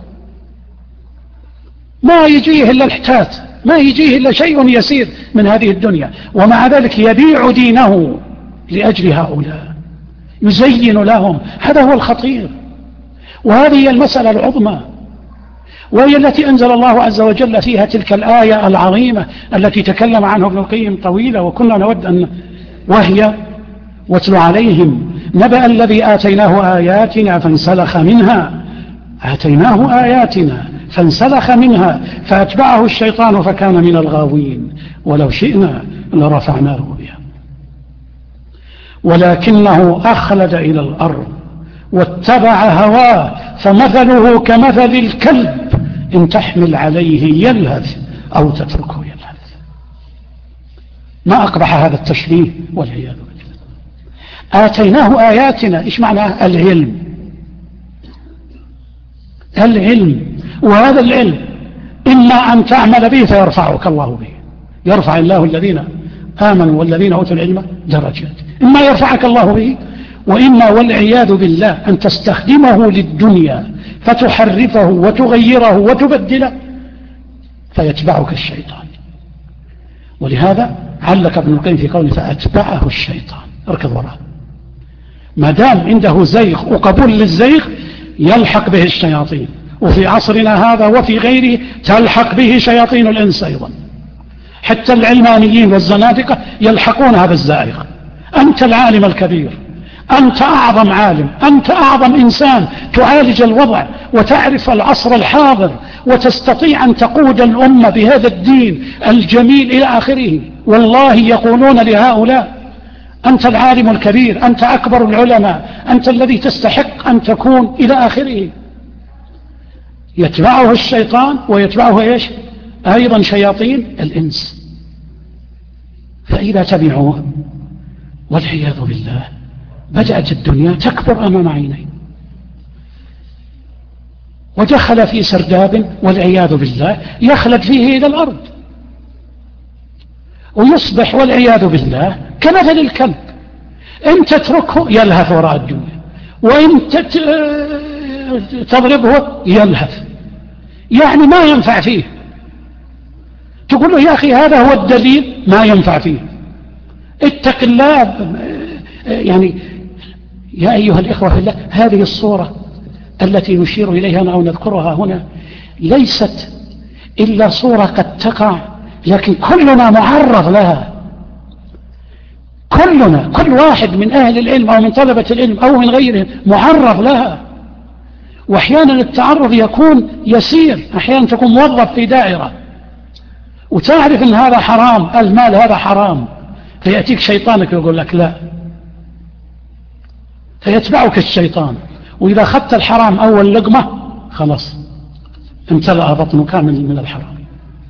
Speaker 1: ما يجيه إلا الحتات، ما يجيه إلا شيء يسير من هذه الدنيا، ومع ذلك يبيع دينه لأجل هؤلاء، يزين لهم. هذا هو الخطير، وهذه هي المسألة العظمى، وهي التي أنزل الله عز وجل فيها تلك الآية العظيمة التي تكلم عنه ابن القيم طويلة وكنا نود أن، وهي واتل عليهم نبأ الذي آتيناه آياتنا فانسلخ منها، آتيناه آياتنا فانسلخ منها فأتبعه الشيطان فكان من الغاوين ولو شئنا لرفعناه بها ولكنه أخلد إلى الأرض واتبع هواه فمثله كمثل الكلب إن تحمل عليه يلهث أو تتركه يلهث. ما أقبح هذا التشبيه والعياذ بالله. آتيناه آياتنا، إيش معنى العلم؟ العلم، وهذا العلم إما أن تعمل به فيرفعك الله به، يرفع الله الذين آمنوا والذين أوتوا العلم درجات، إما يرفعك الله به، وإما والعياذ بالله أن تستخدمه للدنيا فتحرفه وتغيره وتبدله فيتبعك الشيطان. ولهذا علق ابن القيم في قوله فأتبعه الشيطان، اركض وراه، ما دام عنده زيغ وقبول للزيغ يلحق به الشياطين، وفي عصرنا هذا وفي غيره تلحق به شياطين الإنس أيضا، حتى العلمانيين والزنادقة يلحقون هذا الزائغ. أنت العالم الكبير، أنت أعظم عالم، أنت أعظم إنسان تعالج الوضع وتعرف العصر الحاضر وتستطيع أن تقود الأمة بهذا الدين الجميل إلى آخره. والله يقولون لهؤلاء أنت العالم الكبير، أنت أكبر العلماء، أنت الذي تستحق أن تكون إلى آخره. يتبعه الشيطان ويتبعه إيش أيضا شياطين الإنس، فإذا تبعوه والعياذ بالله بدأت الدنيا تكبر أمام عينيه، ودخل في سرداب والعياذ بالله يخلد فيه إلى الأرض، ويصبح والعياذ بالله كمثل الكلب، إن تتركه يلهث وراء الدنيا، وإن تضربه يلهث، يعني ما ينفع فيه. تقول له يا أخي هذا هو الدليل، ما ينفع فيه، اتق الله. يعني يا أيها الإخوة في الله، هذه الصورة التي نشير إليها أو نذكرها هنا ليست إلا صورة قد تقع، لكن كلنا معرض لها، كلنا، كل واحد من أهل العلم أو من طلبة العلم أو من غيرهم معرض لها. وأحيانا التعرض يكون يسير، أحيانا تكون موظف في دائرة وتعرف أن هذا حرام، المال هذا حرام، فيأتيك شيطانك ويقول لك لا، فيتبعك الشيطان، وإذا أخذت الحرام أول لقمة خلاص امتلأ بطنك من الحرام.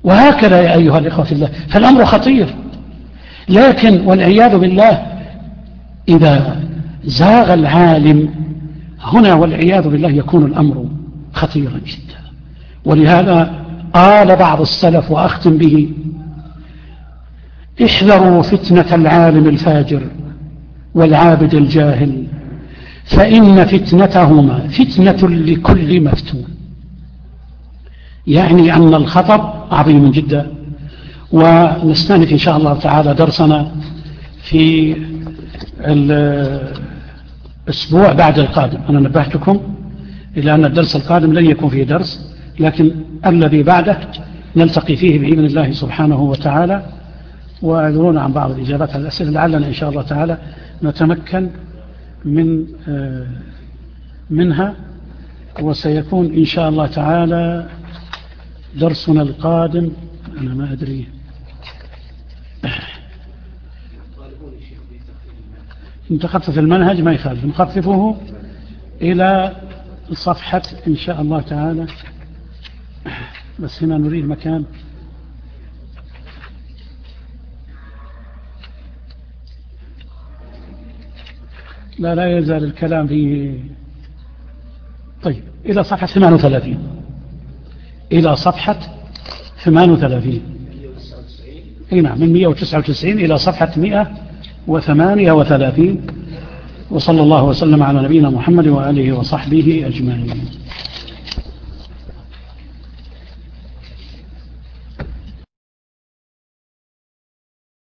Speaker 1: وهكذا يا أيها الإخوة الله، فالأمر خطير. لكن والعياذ بالله إذا زاغ العالم هنا والعياذ بالله يكون الأمر خطيرا جدا. ولهذا قال بعض السلف وأختم به: احذروا فتنة العالم الفاجر والعابد الجاهل، فإن فتنتهما فتنة لكل مفتون. يعني أن الخطر عظيم جدا. ونستأنف إن شاء الله تعالى درسنا في الأسبوع بعد القادم. أنا نبهتكم إلى أن الدرس القادم لن يكون فيه درس، لكن الذي بعده نلتقي فيه بإذن الله سبحانه وتعالى. وأعذرونا عن بعض الإجابات على الأسئلة، لعلنا إن شاء الله تعالى نتمكن منها. وسيكون إن شاء الله تعالى درسنا القادم، أنا ما أدري، نخفف المنهج ما يخالف، نخففه إلى صفحة إن شاء الله تعالى. بس هنا نريد مكان. لا يزال الكلام فيه. طيب إلى صفحة 38، إلى صفحة 38. أي نعم، من 199 إلى صفحة 138. وصلى الله وسلم على نبينا محمد وآله وصحبه أجمعين.